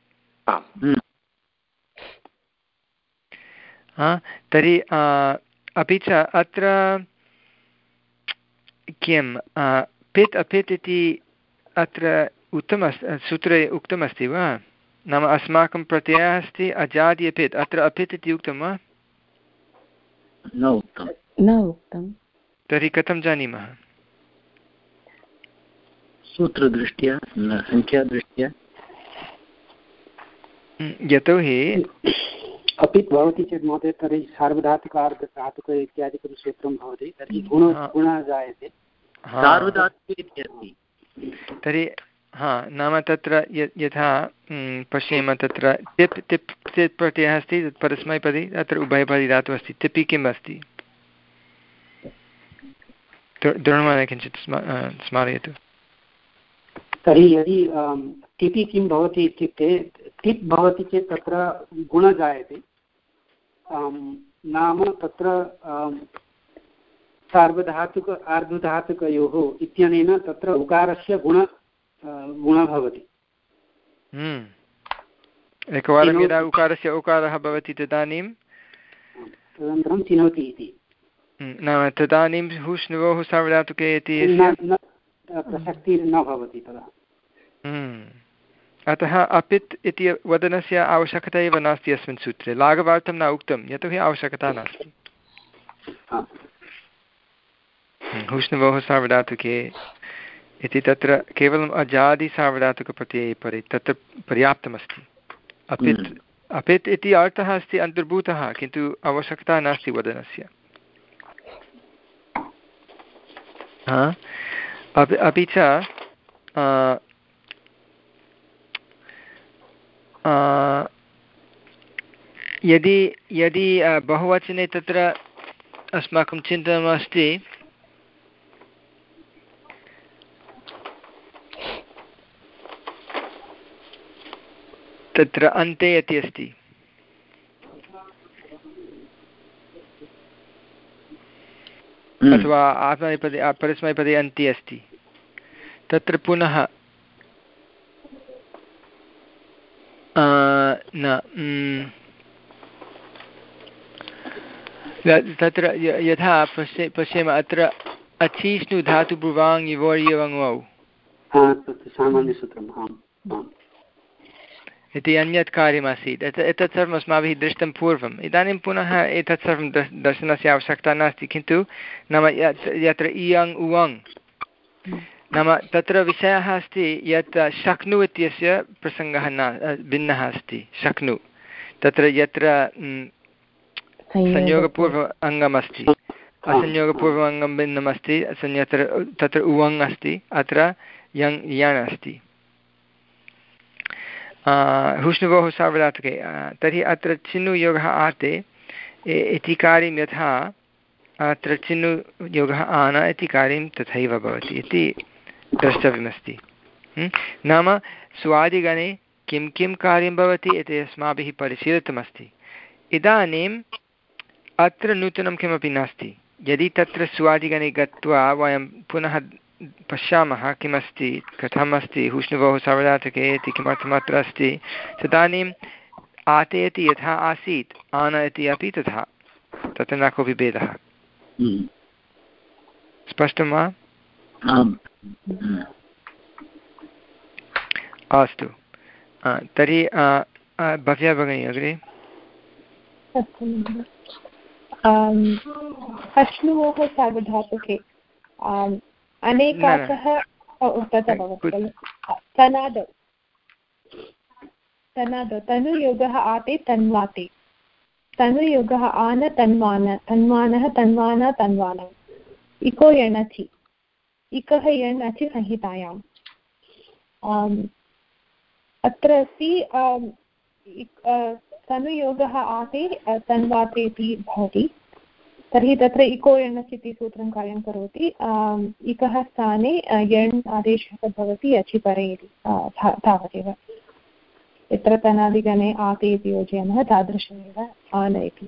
तर्हि अपि च अत्र किं पित् अपित् इति अत्र उक्तमस्ति, सूत्रे उक्तमस्ति वा? नाम अस्माकं प्रत्ययः अस्ति अजादि अपित्, अत्र अपित् इति उक्तं वा? न उक्तं। न उक्तं। तर्हि कथं जानीमः? सूत्रदृष्ट्या, संख्यादृष्ट्या। यतोहि अपित् भवति चेत् महोदय तर्हि सार्वधातुक अर्धधातुक इत्यादिकं सूत्रं भवति, तर्हि गुण गुणः जायते। सार्वधातुक इति अस्ति। तर्हि हा नाम तत्र यथा पश्येम तत्र तिप् तिप् तिप् प्रत्ययः अस्ति, तत् परस्मैपदी, तत्र उभयपदी धातुः अस्ति। तिपि किम् अस्ति? दृढमाने किञ्चित् स्मारयतु। तर्हि यदि तिपि किं भवति इत्युक्ते तिप् भवति चेत् तत्र गुण जायते। नाम तत्र सार्वधातुक आर्धधातुकयोः इत्यनेन तत्र उकारस्य गुण गुणः भवति। एकवारं यदा उकारस्य उकारः भवति तदानीं तदनन्तरं चिनोति इति नाम तदानीं हुष्णुवोः सार्वधातुके इति प्रसक्तिः न भवति तदा। अतः अपित् इति वदनस्य आवश्यकता एव नास्ति अस्मिन् सूत्रे। लाघवार्थं न उक्तं, यतोहि आवश्यकता नास्ति। हुष्णुवोः सार्वधातुके इति तत्र केवलम् अजादिसार्वधातुकप्रत्यये परे तत्र पर्याप्तमस्ति। अपित् अपित् इति अर्थः अस्ति अन्तर्भूतः, किन्तु आवश्यकता नास्ति वदनस्य। अपि अपि च यदि यदि बहुवचने तत्र अस्माकं चिन्तनमस्ति तत्र अन्ते इति अस्ति अथवा आत्मनेपदे परस्मैपदे अन्ते अस्ति तत्र पुनः न तत्र यथा पश्ये पश्येम अत्र अचिष्णु धातुपूर्वाङ् युवोर्यवङ्वौ इति अन्यत् कार्यमासीत् एतत् सर्वम् अस्माभिः दृष्टं पूर्वम् इदानीं पुनः एतत् सर्वं दर्शनस्य आवश्यकता नास्ति किन्तु नाम यत्र इयङ् उवङ् नाम तत्र विषयः अस्ति यत् शक्नु इत्यस्य प्रसङ्गः न भिन्नः अस्ति शक्नु तत्र यत्र संयोगपूर्व अङ्गमस्ति असंयोगपूर्व अङ्गं भिन्नमस्ति संयत्र तत्र उवङ् अस्ति अत्र यङ् यण् अस्ति हुष्णुवोः सार्वधातुके तर्हि अत्र चिन्नुयोगः आते इति कार्यं यथा अत्र चिन्नुयोगः आन इति कार्यं तथैव भवति इति द्रष्टव्यमस्ति नाम स्वादिगणे किं किं कार्यं भवति इति अस्माभिः परिशीलितमस्ति इदानीम् अत्र नूतनं किमपि नास्ति यदि तत्र स्वादिगणे गत्वा वयं पुनः पश्यामः किमस्ति कथमस्ति हुष्णुवोः सार्वधातुके इति किमर्थम् अत्र अस्ति तदानीम् आते इति यथा आसीत् आन इति अपि तथा तत्र न कोऽपि भेदः स्पष्टं वा अस्तु तर्हि भव्या भगिनी अग्रे हश्नुवोः सार्वधातुके अनेकासः तथा भवति खलु तनादौ तनादौ तनुयोगः आते तन्वाते तनुयोगः आन तन्वान तन्वानः तन्वाना तन्वानम् इको यणचि इकः यण् अचि संहितायाम् अत्र अस्ति तनुयोगः आते तन्वाते इति भवति तर्हि तत्र इको यणस् इति सूत्रं कार्यं करोति इकः स्थाने यण् आदेशः भवति अचिपरे इति तावदेव यत्र तनादिगणे आते इति योजयामः तादृशमेव आन इति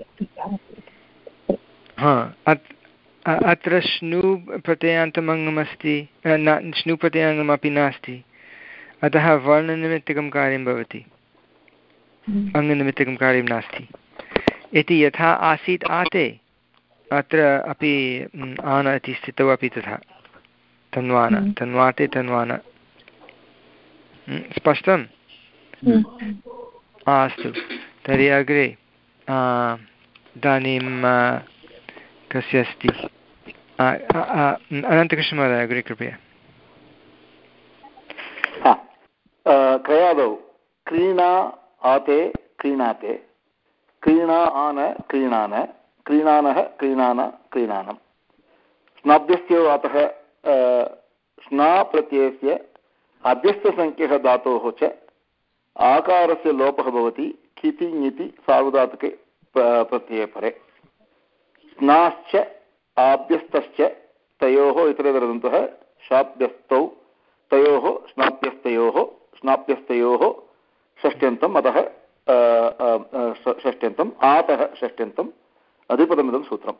अत्र श्नु प्रत्ययान्तमङ्गमस्ति न श्नु प्रत्ययाङ्गमपि नास्ति अतः वर्णनिमित्तकं कार्यं भवति अङ्गनिमित्तकं कार्यं नास्ति इति यथा आसीत् आते अत्र अपि आन इति स्थितौ अपि तथा तन्वान तन्वाते तन्वान स्पष्टम् अस्तु तर्हि अग्रे इदानीं कस्य अस्ति अनन्तकृष्णमहोदय अग्रे कृपया क्रयादौ क्रीणा आते क्रीणाते क्रीणा आन क्रीणान क्रीणानः क्रीणान क्रीणानं स्नाभ्यस्य अतः स्ना प्रत्ययस्य अभ्यस्तसंख्यः धातोः च आकारस्य लोपः भवति किति ङिति सार्वधातुके प्रत्यये परे स्नाश्च आभ्यस्तश्च तयोः इतरेतरदन्तः शाभ्यस्तौ तयोः स्नाभ्यस्तयोः स्नाभ्यस्तयोः षष्ट्यन्तम् अतः षष्ट्यन्तम् आतः षष्ट्यन्तम् अधिपदमिदं सूत्रम्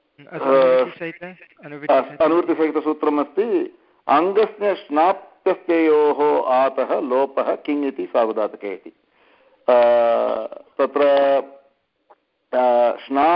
अनुवृत्तिसहितसूत्रम् अस्ति अङ्गस्य स्नाप्यस्तयोः आतः लोपः किङ् इति सार्वधातुके इति तत्र स्ना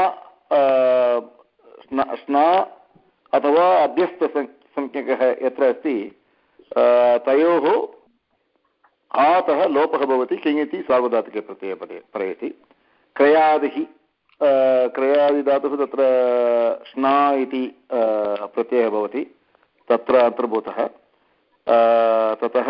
स्ना अथवा अभ्यस्तसंज्ञकः यत्र अस्ति तयोः आतः लोपः भवति किङ् इति सार्वधातुके प्रत्यये पदे प्रयति क्रयादिः क्रयादिधातुः तत्र स्ना इति प्रत्ययः भवति तत्र अन्तर्भूतः ततः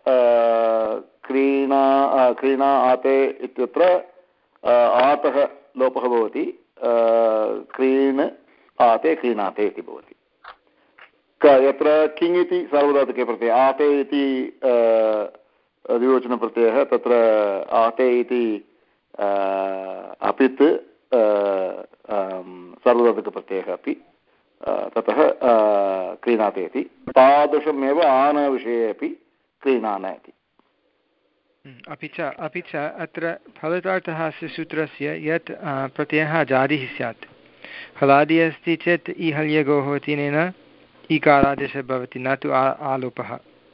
क्रीणा क्रीणा आते इत्यत्र आतः लोपः भवति क्रीण आते क्रीणाते इति भवति यत्र किङ् इति सार्वधातुके प्रत्ययः आते इति द्विवचनप्रत्ययः तत्र आते इति अपित् सार्वधातुकप्रत्ययः अपि ततः क्रीणाते इति तादृशमेव आनविषये अपि क्रीणान इति। अपि च अपि च अत्र फलितार्थः अस्य सूत्रस्य यत् प्रत्ययः जादिः स्यात् हलादि अस्ति चेत् इहल्यगोः इत्यनेन ईकारादेशः भवति न तु आलोपः।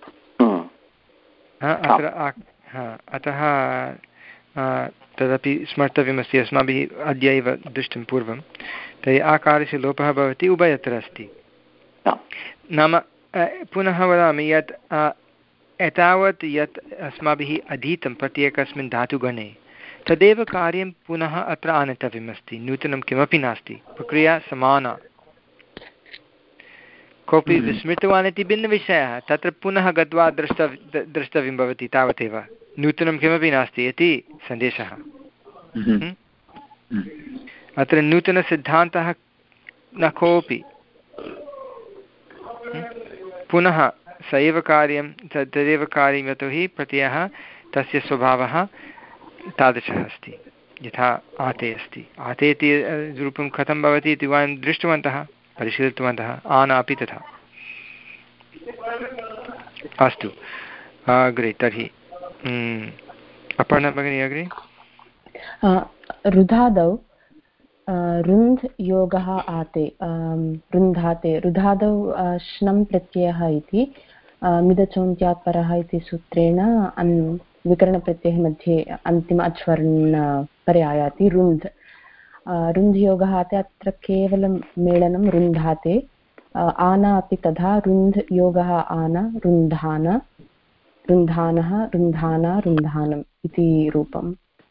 अत्र अतः तदपि स्मर्तव्यमस्ति अस्माभिः अद्यैव दृष्टं पूर्वं। तर्हि आकारस्य लोपः भवति उभयत्र अस्ति। नाम पुनः वदामि यत् एतावत् यत् अस्माभिः अधीतं प्रत्येकस्मिन् धातुगणे तदेव कार्यं पुनः अत्र आनेतव्यमस्ति, नूतनं किमपि नास्ति, प्रक्रिया समाना। कोऽपि विस्मृतवान् इति भिन्नविषयः, तत्र पुनः गत्वा द्रष्टव् द्रष्टव्यं भवति तावदेव, नूतनं किमपि नास्ति इति सन्देशः। अत्र नूतनसिद्धान्तः न कोऽपि, पुनः स एव कार्यं तदेव कार्यं, यतोहि प्रत्ययः तस्य स्वभावः तादृशः अस्ति यथा आते अस्ति। आते इति रूपं कथं भवति इति वयं दृष्टवन्तः, परिशीलितवन्तः। आना अपि तथा। अस्तु अग्रे तर्हि अपर्णा भगिनी अग्रे। रुधादौ रुन्ध् योगः आते रुन्धाते रुधादौ श्नं प्रत्ययः इति मिदचोन्त्यात् परः इति सूत्रेण अन् विकरणप्रत्ययः मध्ये अन्तिम अच्वर्ण परे आयाति रुन्ध्। रुन्ध् योगः आते अत्र केवलं मेलनं रुन्धाते। आना अपि तथा रुन्ध् योगः आना रुन्धान रुन्धानः रुन्धाना रुन्धानम् इति रूपम्।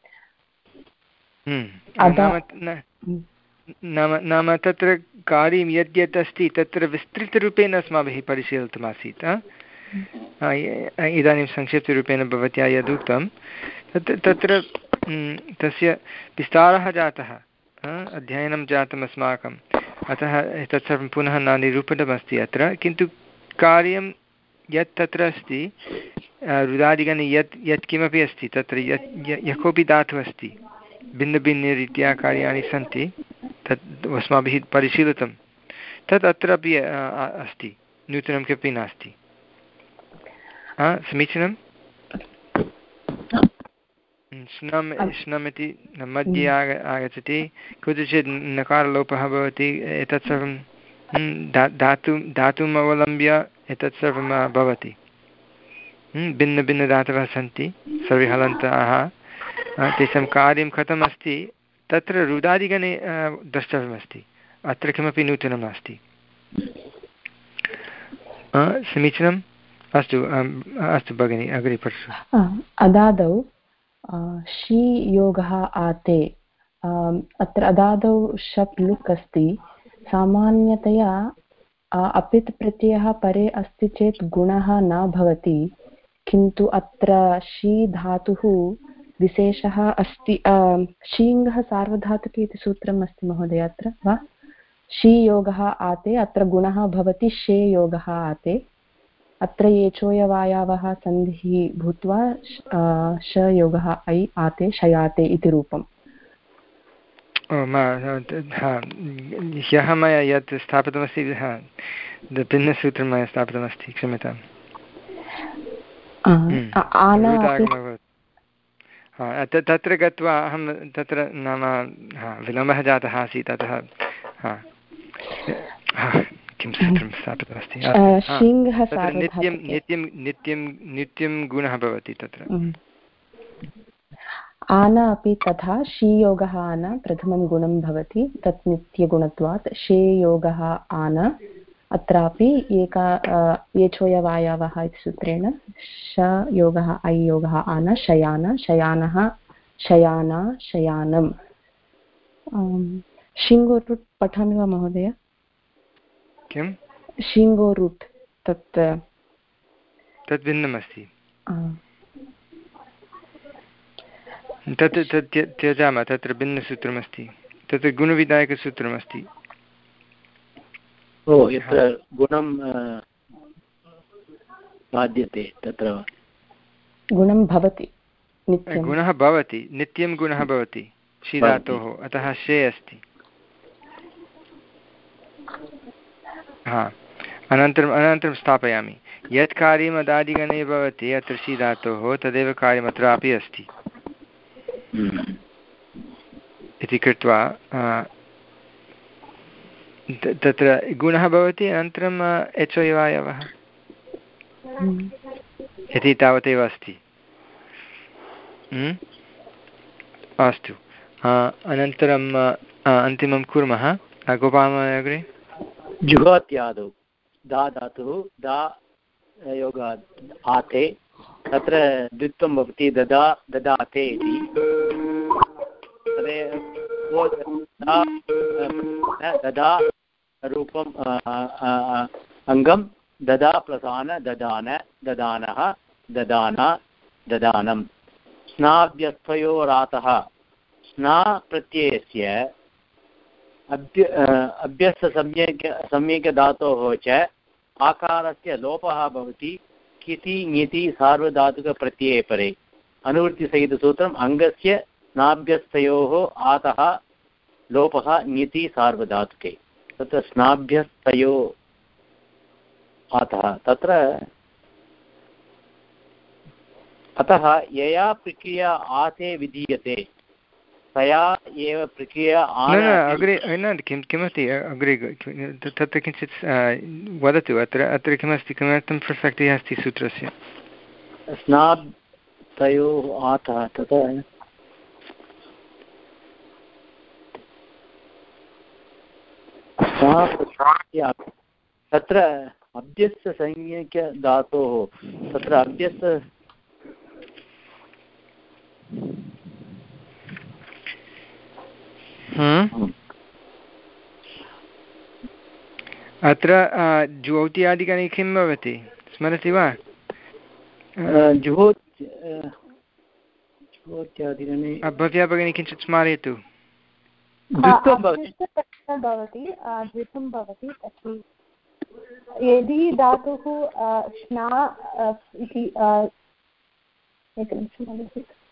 नाम नाम तत्र कार्यं यद्यत् अस्ति तत्र विस्तृतरूपेण अस्माभिः परिशीलितमासीत्। इदानीं संक्षिप्तरूपेण भवत्या यदुक्तं तत् तत्र तस्य विस्तारः जातः, अध्ययनं जातम् अस्माकम्, अतः तत्सर्वं पुनः न निरूपितमस्ति अत्र। किन्तु कार्यं यत् तत्र अस्ति रुदादिगणे यत् यत् किमपि अस्ति तत्र यत् यः कोऽपि धातुः अस्ति भिन्नभिन्नरीत्या कार्याणि सन्ति, तत् अस्माभिः परिशीलितं, तत् अत्रापि अस्ति, नूतनं किमपि नास्ति। समीचीनं। श्नम् श्नम् इति मध्ये आग आगच्छति, कुत्रचित् नकारलोपः भवति, एतत् सर्वं धातु धातुम् अवलम्ब्य एतत् सर्वं भवति। भिन्नभिन्नधातवः सन्ति, सर्वे हलन्ताः, तेषां कार्यं कथम् अस्ति तत्र रुदादिगणे द्रष्टव्यमस्ति, अत्र किमपि नूतनं नास्ति। समीचीनम्। अस्तु अस्तु भगिनि अग्रे पठतु। अदादौ शी योगः आते। अत्र अदादौ शप् लुक् अस्ति। सामान्यतया अपित् प्रत्ययः परे अस्ति चेत् गुणः न भवति, किन्तु अत्र शी धातुः विशेषः अस्ति। शीङ्गः सार्वधातुके इति सूत्रम् अस्ति महोदय अत्र वा? शी योगः आते, अत्र गुणः भवति शे योगः आते। अत्र येचोयवायावः सन्धिः भूत्वा श योगः ऐ आते शयाते इति रूपम्। ह्यः मया यत् स्थापितमस्ति भिन्नसूत्रं मया स्थापितमस्ति, क्षम्यताम्। तत्र गत्वा अहं तत्र नाम विलम्बः जातः आसीत्, अतः किं सूत्रं स्थापितमस्ति। नित्यं नित्यं नित्यं नित्यं गुणः भवति तत्र। आना अपि तथा शीयोगः आना प्रथमं गुणं भवति, तत् नित्यगुणत्वात्। शेयोगः आना अत्रापि एका येचोयवायावः इति सूत्रेण श योगः ऐ योगः आना शयान शयानः शयाना शयानम्। शिङ्गोरुट् पठामि वा महोदय? किं शिङ्गोरुट् तत् तद् भिन्नमस्ति, तत् तत् त्यजामः, तत्र भिन्नसूत्रमस्ति, तत्र गुणविधायकसूत्रमस्ति। ओ यत्र गुणं बाध्यते तत्र गुणं भवति गुणः भवति नित्यं गुणः भवति शी धातोः अतः शे अस्ति। हा अनन्तरम् अनन्तरं स्थापयामि यत् कार्यम् अदादिगणे भवति अत्र शी धातोः तदेव कार्यमत्रापि अस्ति इति कृत्वा तत्र गुणः भवति अनन्तरम् एचो एवायवः इति तावदेव अस्ति। अस्तु अनन्तरम् अन्तिमं कुर्मः गोपालमहोदय अग्रे। जुहोत्यादौ दा धातुः दा योगात् आते तत्र द्वित्वं भवति ददा ददाते इति ददा रूपम् अङ्गं ददा प्रधान ददान ददानः ददाना ददानं स्नाभ्यर्थयोरातः स्ना प्रत्ययस्य अभ्य अभ्यस्तसम्यक् सम्यक्धातोः च आकारस्य लोपः भवति किति ङिति सार्वधातुकप्रत्यये परे अनुवृत्तिसहितसूत्रम् अङ्गस्य स्नाभ्यस्तयोः आतः लोपः ङिति सार्वधातुके तत्र स्नाभ्यस्तयो आतः तत्र अतः यया प्रक्रिया आते विधीयते तया एव प्रक्रिया अग्रे न किं किमस्ति अग्रे तत्र किञ्चित् वदतु अत्र अत्र किमस्ति किमर्थं प्रसक्तिः अस्ति सूत्रस्य स्नाब्दयोः आतः तथा तत्र अभ्यस्तसंज्ञकधातोः तत्र अभ्यस्त अत्र ज्योत्यादिगणे किं भवति स्मरति वा? भव्या भगिनी किञ्चित् स्मारयतु। भवति द्वित्वं भवति यदि धातुः श्ना इति एकनिमिषम्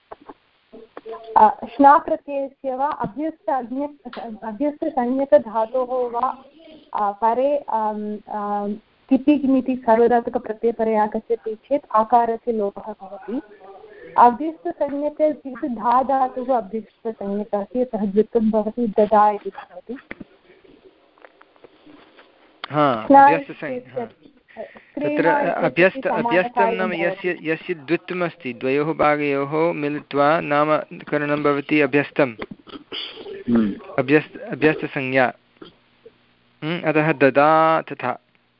श्ना प्रत्ययस्य वा अभ्यस्त अभ्यस्तसंज्ञकधातोः वा परे किपिग्निति सार्वधातुकप्रत्ययपरे आगच्छति चेत् आकारस्य लोपः भवति। अभ्यस्तसंज्ञक इति धा धातुः अभ्यस्तसंज्ञकः अस्ति अतः द्वित्वं भवति ददा इति भवति। तत्र अभ्यस्त अभ्यस्तं नाम यस्य यस्य द्वित्वमस्ति द्वयोः भागयोः मिलित्वा नामकरणं भवति अभ्यस्तम् अभ्यस्त अभ्यस्तसंज्ञा अतः ददा तथा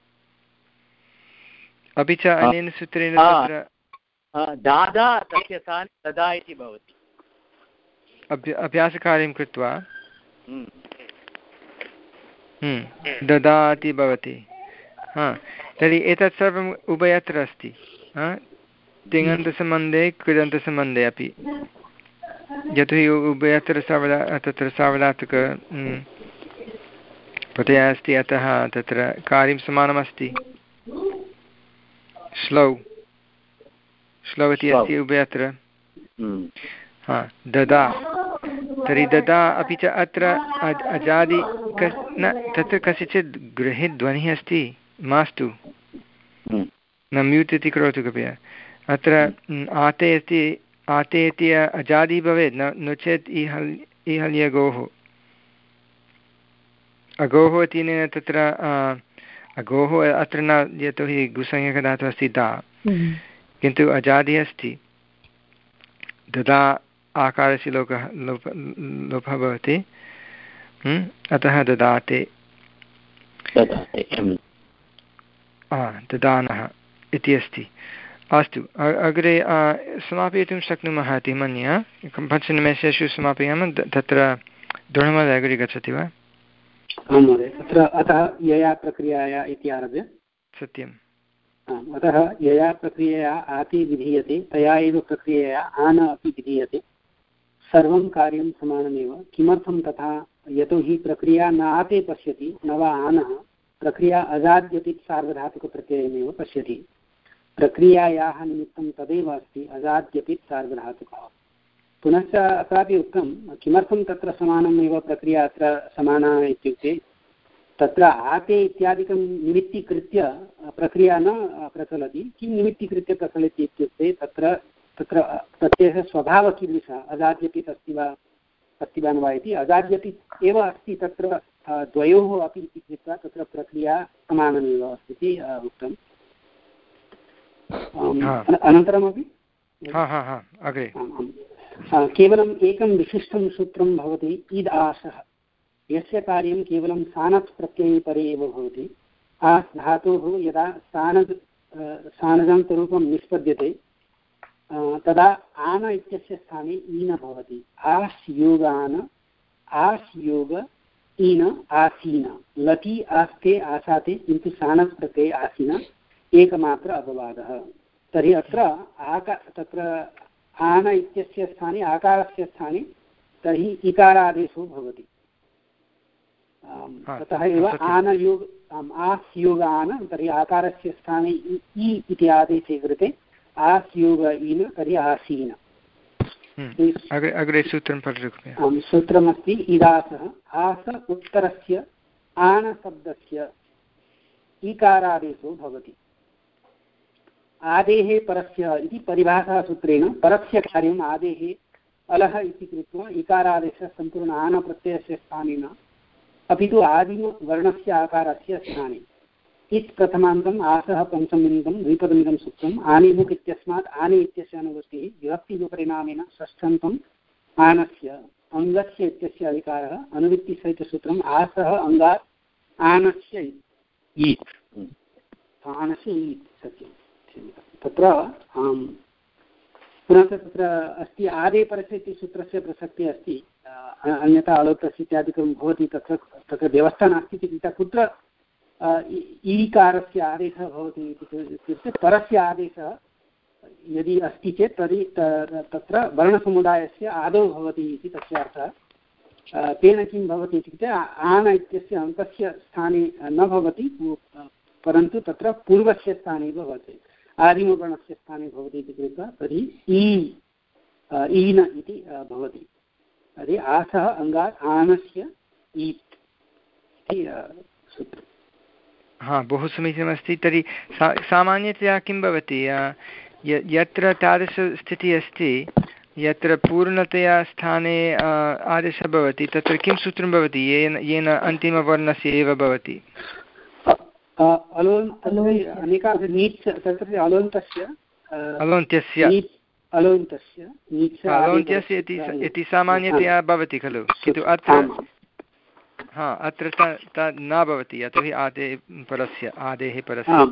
अपि च अनेन सूत्रेण तत्र दादा तस्य स्थाने ददा इति भवति अभ्यासकार्यं कृत्वा ददाति भवति। हा तर्हि एतत् सर्वम् उभयत्र अस्ति तिङन्तसम्बन्धे कृदन्तसम्बन्धे अपि यतोहि उभयत्र सावधा तत्र सावधातुक प्रत्ययः अस्ति अतः तत्र कार्यं समानमस्ति। श्लौ श्लौ इति अस्ति उभयत्र। हा ददा तर्हि ददा अपि च अत्र अजादि कस् न तत्र कस्यचित् गृहे ध्वनिः अस्ति मास्तु न म्यूट् इति करोतु कृपया। अत्र आते इति आते इति अजादि भवेत् न नो चेत् इहल् इहल्यगोः अगोः इत्यनेन तत्र अगोः अत्र न यतोहि गुसंज्ञकधातुः अस्ति दा किन्तु अजादि अस्ति ददा आकारस्य लोकः लोप लोपः भवति अतः ददाते ददानः इति अस्ति। अस्तु अग्रे समापयितुं शक्नुमः इति मन्ये पञ्चनिमेषेषु समापयामः। तत्र दृढमहोदय अग्रे गच्छति वा? आं महोदय तत्र अतः यया प्रक्रियाया इति आरभ्य सत्यम् अतः यया प्रक्रियया आति विधीयते तया एव प्रक्रियया आन अपि विधीयते सर्वं कार्यं समानमेव। किमर्थं तथा? यतोहि प्रक्रिया न आते पश्यति न वा आनः प्रक्रिया अजाद्यपि सार्वधातुकप्रत्ययमेव पश्यति। प्रक्रियायाः निमित्तं तदेव अस्ति अजाद्यपि सार्वधातुकः। पुनश्च अत्रापि उक्तं किमर्थं तत्र समानमेव प्रक्रिया अत्र समाना इत्युक्ते तत्र आते इत्यादिकं निमित्तीकृत्य प्रक्रिया न प्रचलति। किं निमित्तीकृत्य प्रचलति इत्युक्ते तत्र तत्र प्रत्ययस्य स्वभावः कीदृशः अजाद्यपि अस्ति वा अस्ति वा न वा इति अजाद्यपि एव अस्ति तत्र द्वयोः अपि इति कृत्वा तत्र प्रक्रिया समानमेव अस्ति इति उक्तम्। अनन्तरमपि केवलम् एकं विशिष्टं सूत्रं भवति ईद् आशः यस्य कार्यं केवलं सानत् प्रत्यये परे एव भवति। आस् धातोः यदा सानद् सानजान्तरूपं निष्पद्यते तदा आन इत्यस्य स्थाने ईन भवति। आस् योगान आस् योग ईन आसीन लति आस्ते आसाते किन्तु सानत् प्रत्यये आसीन एकमात्र अपवादः। तर्हि अत्र आका तत्र आन इत्यस्य स्थाने आकारस्य स्थाने तर्हि इकारादेशो भवति। ततः एव आनयोग आस् योगान तर्हि आकारस्य स्थाने इ इति आदेशे कृते आस् योग ईन तर्हि आसीन। अग्रे सूत्रं पठतु। सूत्रमस्ति इदासः आस उत्तरस्य आनशब्दस्य इकारादेशो भवति। आदेः परस्य इति परिभाषासूत्रेण परस्य कार्यम् आदेः अलः इति कृत्वा इकारादेशः सम्पूर्ण आनप्रत्ययस्य स्थाने न अपि तु आदिमवर्णस्य आकारस्य स्थाने। इत् प्रथमान्तम् आसः पञ्चममिदं द्विपदमिदं सूत्रम् आनिमुक् इत्यस्मात् आने इत्यस्य अनुवृत्तिः विभक्तिविपरिणामेन षष्ठन्तम् आनस्य अङ्गस्य इत्यस्य अधिकारः अनुवृत्तिसहितसूत्रम् आसः अङ्गात् आनस्य ईत् आनस्य ईत् सत्यं तत्र पुनः तत्र अस्ति आदे परस्य इति सूत्रस्य प्रसक्तिः अस्ति। अन्यथा अलोटस्य इत्यादिकं भवति तत्र तत्र व्यवस्था नास्ति इति कृत्वा कुत्र ईकारस्य आदेशः भवति इत्युक्ते परस्य आदेशः यदि अस्ति चेत् तर्हि तत्र वर्णसमुदायस्य आदौ भवति इति तस्य अर्थः। तेन किं भवति इत्युक्ते आन इत्यस्य अङ्कस्य स्थाने न भवति परन्तु तत्र पूर्वस्य स्थाने एव भवति आदिमवर्णस्य स्थाने भवति इति कृत्वा तर्हि ई ईन इति भवति। तर्हि आसः अङ्गात् आनस्य ईत् इति सूत्रम्। हा बहु समीचीनमस्ति। तर्हि सा सामान्यतया किं भवति यत्र तादृशस्थितिः अस्ति यत्र पूर्णतया स्थाने आदेशः भवति तत्र किं सूत्रं भवति येन येन अन्तिमवर्णस्य एव भवति अलोन्त्यस्य इति सामान्यतया भवति खलु किन्तु अत्र हा अत्र तद् न भवति यतोहि आदे परस्य आदेः परस्य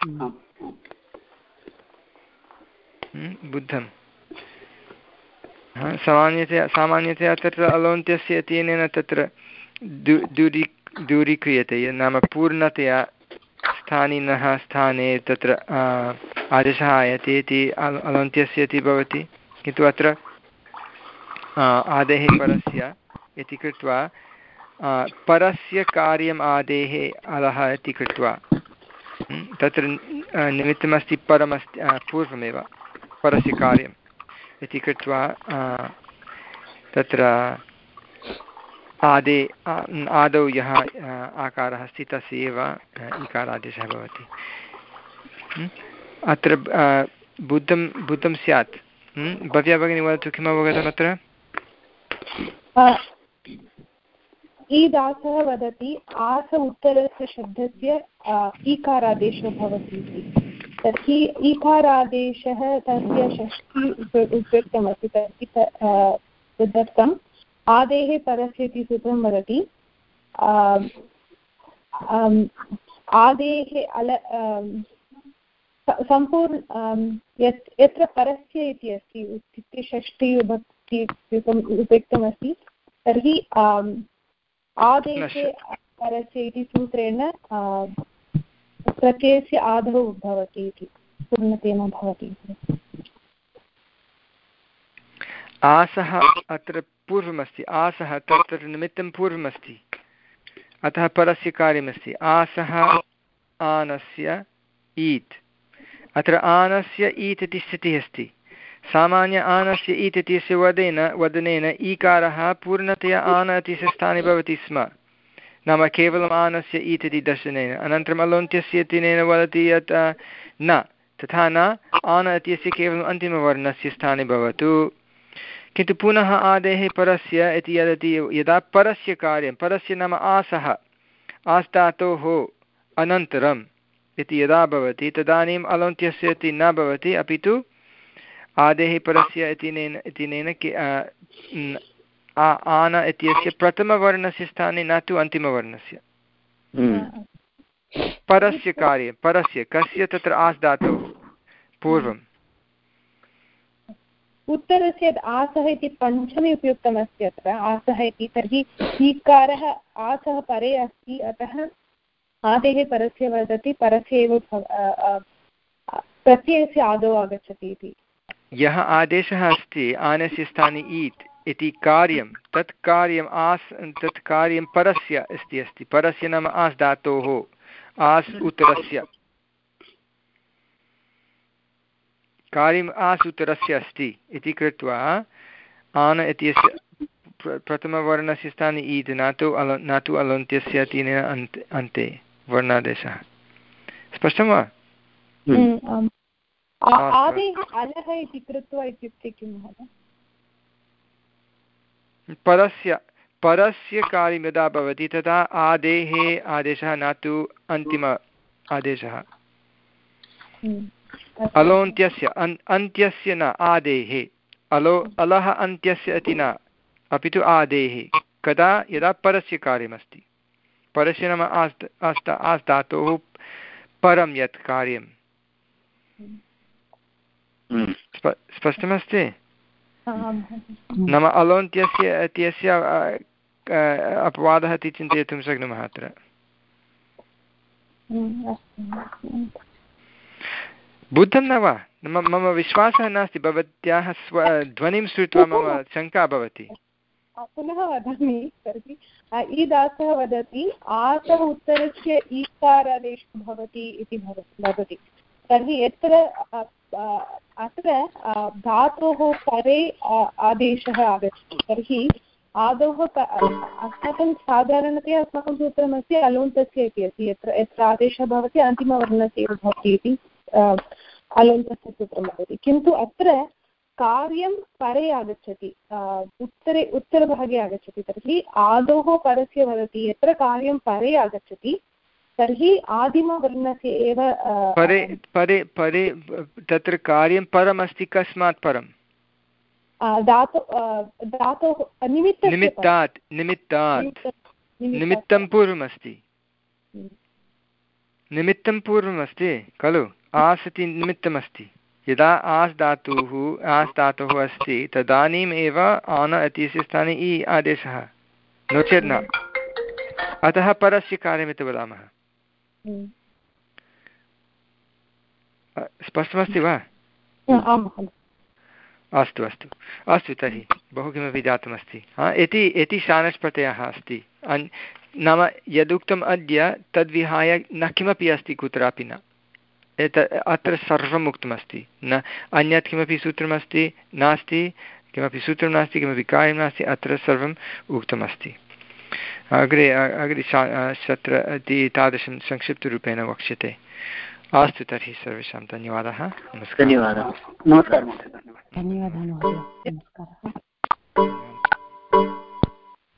बुद्धं सामान्यतया सामान्यतया तत्र अलोन्त्यस्य इत्यनेन तत्र दूरी दूरीक्रियते नाम पूर्णतया स्थानिनः स्थाने तत्र आदेशः आयते इति अलोन्त्यस्य इति भवति किन्तु अत्र आदेः परस्य इति कृत्वा परस्य कार्यम् आदेः अलः इति कृत्वा तत्र निमित्तमस्ति परमस्ति पूर्वमेव परस्य कार्यम् इति कृत्वा तत्र आदे आदौ यः आकारः अस्ति तस्य एव इकारादेशः भवति। अत्र बुद्धं बुद्धं स्यात्। भव्या भगिनी वदतु किम् अवगतम् अत्र। ईदासः वदति आस उत्तरस्य शब्दस्य ईकारादेशो भवति इति। तर्हि ईकारादेशः तस्य षष्ठी उपयुक्तमस्ति तर्हि तदर्थम् आदेः परस्य इति सूत्रं वदति। आदेः अल सम्पूर्ण यत् यत्र परस्य इति अस्ति इत्युक्ते षष्ठी विभक्ति उपयुक्तमस्ति तर्हि आदेशे परस्य इति सूत्रेण प्रत्ययस्य आदौ भवति इति पूर्णतेन भवति। आसः अत्र पूर्वमस्ति आसः तत्र निमित्तं पूर्वमस्ति अतः परस्य कार्यमस्ति आसः आनस्य ईत्। अत्र आनस्य ईत् इति स्थितिः अस्ति। सामान्य आनस्य ईत् इत्यस्य वदेन वदनेन ईकारः पूर्णतया आन इत्यस्य स्थाने भवति स्म, नाम केवलम् आनस्य ईत् इति दर्शनेन। अनन्तरम् अलोन्त्यस्य इत्यनेन वदति यत् न, तथा न, आन इत्यस्य केवलम् अन्तिमवर्णस्य स्थाने भवतु। किन्तु पुनः आदेः परस्य इति यदति यदा परस्य कार्यं, परस्य नाम आसः, आस् धातोः अनन्तरम् इति यदा भवति तदानीम् अलोन्त्यस्य इति न भवति, अपि तु आदेः परस्य इत्यनेन इत्यनेन आन इत्यस्य प्रथमवर्णस्य स्थाने न तु अन्तिमवर्णस्य। परस्य कार्ये, परस्य कस्य, तत्र आस् धातोः पूर्वम्। उत्तरस्य आसः इति पञ्चमी उपयुक्तमस्ति अत्र आसः इति, तर्हि ईकारः आसः परे अस्ति, अतः आदेः परस्य वदति, परस्य एव प्रत्ययस्य आदौ आगच्छति इति। यः आदेशः अस्ति आनस्य स्थाने ईत् इति कार्यं, तत् कार्यम् आस्, तत् कार्यं परस्य अस्ति अस्ति परस्य नाम आस् धातोः, आस् उत्तरस्य कार्यम् आस् उत्तरस्य अस्ति इति कृत्वा आन इत्यस्य प्रथमवर्णस्य स्थाने ईत्, न तु अल न तु अलोन्त्यस्य तेन अन्ते अन्ते वर्णादेशः। स्पष्टं वा? आदेः अलः इति कृत्वा इत्युक्ते किं महोदय? परस्य परस्य कार्यं यदा भवति तदा आदेः आदेशः, न तु अन्तिम आदेशः। अलोन्त्यस्य अन् अन्त्यस्य न, आदेः। अलो अलः अन्त्यस्य इति न, अपि तु आदेः। कदा? यदा परस्य कार्यमस्ति। परस्य नाम आस् आस् आस् धातोः परं यत् कार्यं। स्पष्टमस्ति? नाम अलोन्त्यस्य इत्यस्य अपवादः इति चिन्तयितुं शक्नुमः अत्र। बुद्धं न वा? मम मम विश्वासः नास्ति, भवत्याः स्व ध्वनिं श्रुत्वा मम शङ्का भवति। पुनः वदामि, तर्हि ईदासः वदति आसः उत्तरस्य ईकारादेशः भवति इति वदति। तर्हि यत्र अत्र धातोः परे आदेशः आगच्छति, तर्हि आदौ अस्माकं साधारणतया अस्माकं सूत्रमस्ति अलोन्तस्य इति अस्ति, यत्र यत्र आदेशः भवति अन्तिमवर्णस्य एव भवति इति अलोन्तस्य सूत्रं भवति। किन्तु अत्र कार्यं परे आगच्छति, उत्तरे उत्तरभागे आगच्छति, तर्हि आदौ परस्य वदति। यत्र कार्यं परे आगच्छति तर्हि आदिमवर्णस्य एव परे परे परे तत्र कार्यं परमस्ति। कस्मात् परं? धातु धातोः निमित्तात् निमित्तात् निमित्तं पूर्वमस्ति। निमित्तं पूर्वमस्ति खलु? आस् इति निमित्तमस्ति। यदा आस् धातुः आस् धातुः अस्ति तदानीम् एव आन इत्यस्य स्थाने इ आदेशः, नो चेत् न। अतः परस्य कार्यमिति वदामः। स्पष्टमस्ति वा? अस्तु अस्तु अस्तु तर्हि बहु किमपि जातमस्ति। हा, इति इति शानच् प्रत्ययः अस्ति। अन् नाम यदुक्तम् अद्य तद्विहाय न किमपि अस्ति कुत्रापि न। एत अत्र सर्वम् उक्तमस्ति, न अन्यत् किमपि सूत्रमस्ति नास्ति, किमपि सूत्रं नास्ति, किमपि कार्यं नास्ति, अत्र सर्वम् उक्तमस्ति। अग्रे अग्रे शत्र इति तादृशं संक्षिप्तरूपेण वक्ष्यते। अस्तु तर्हि सर्वेषां धन्यवादः। नमस्कारः। धन्यवादः। नमस्कारः महोदय। धन्यवादः महोदय। नमस्कारः।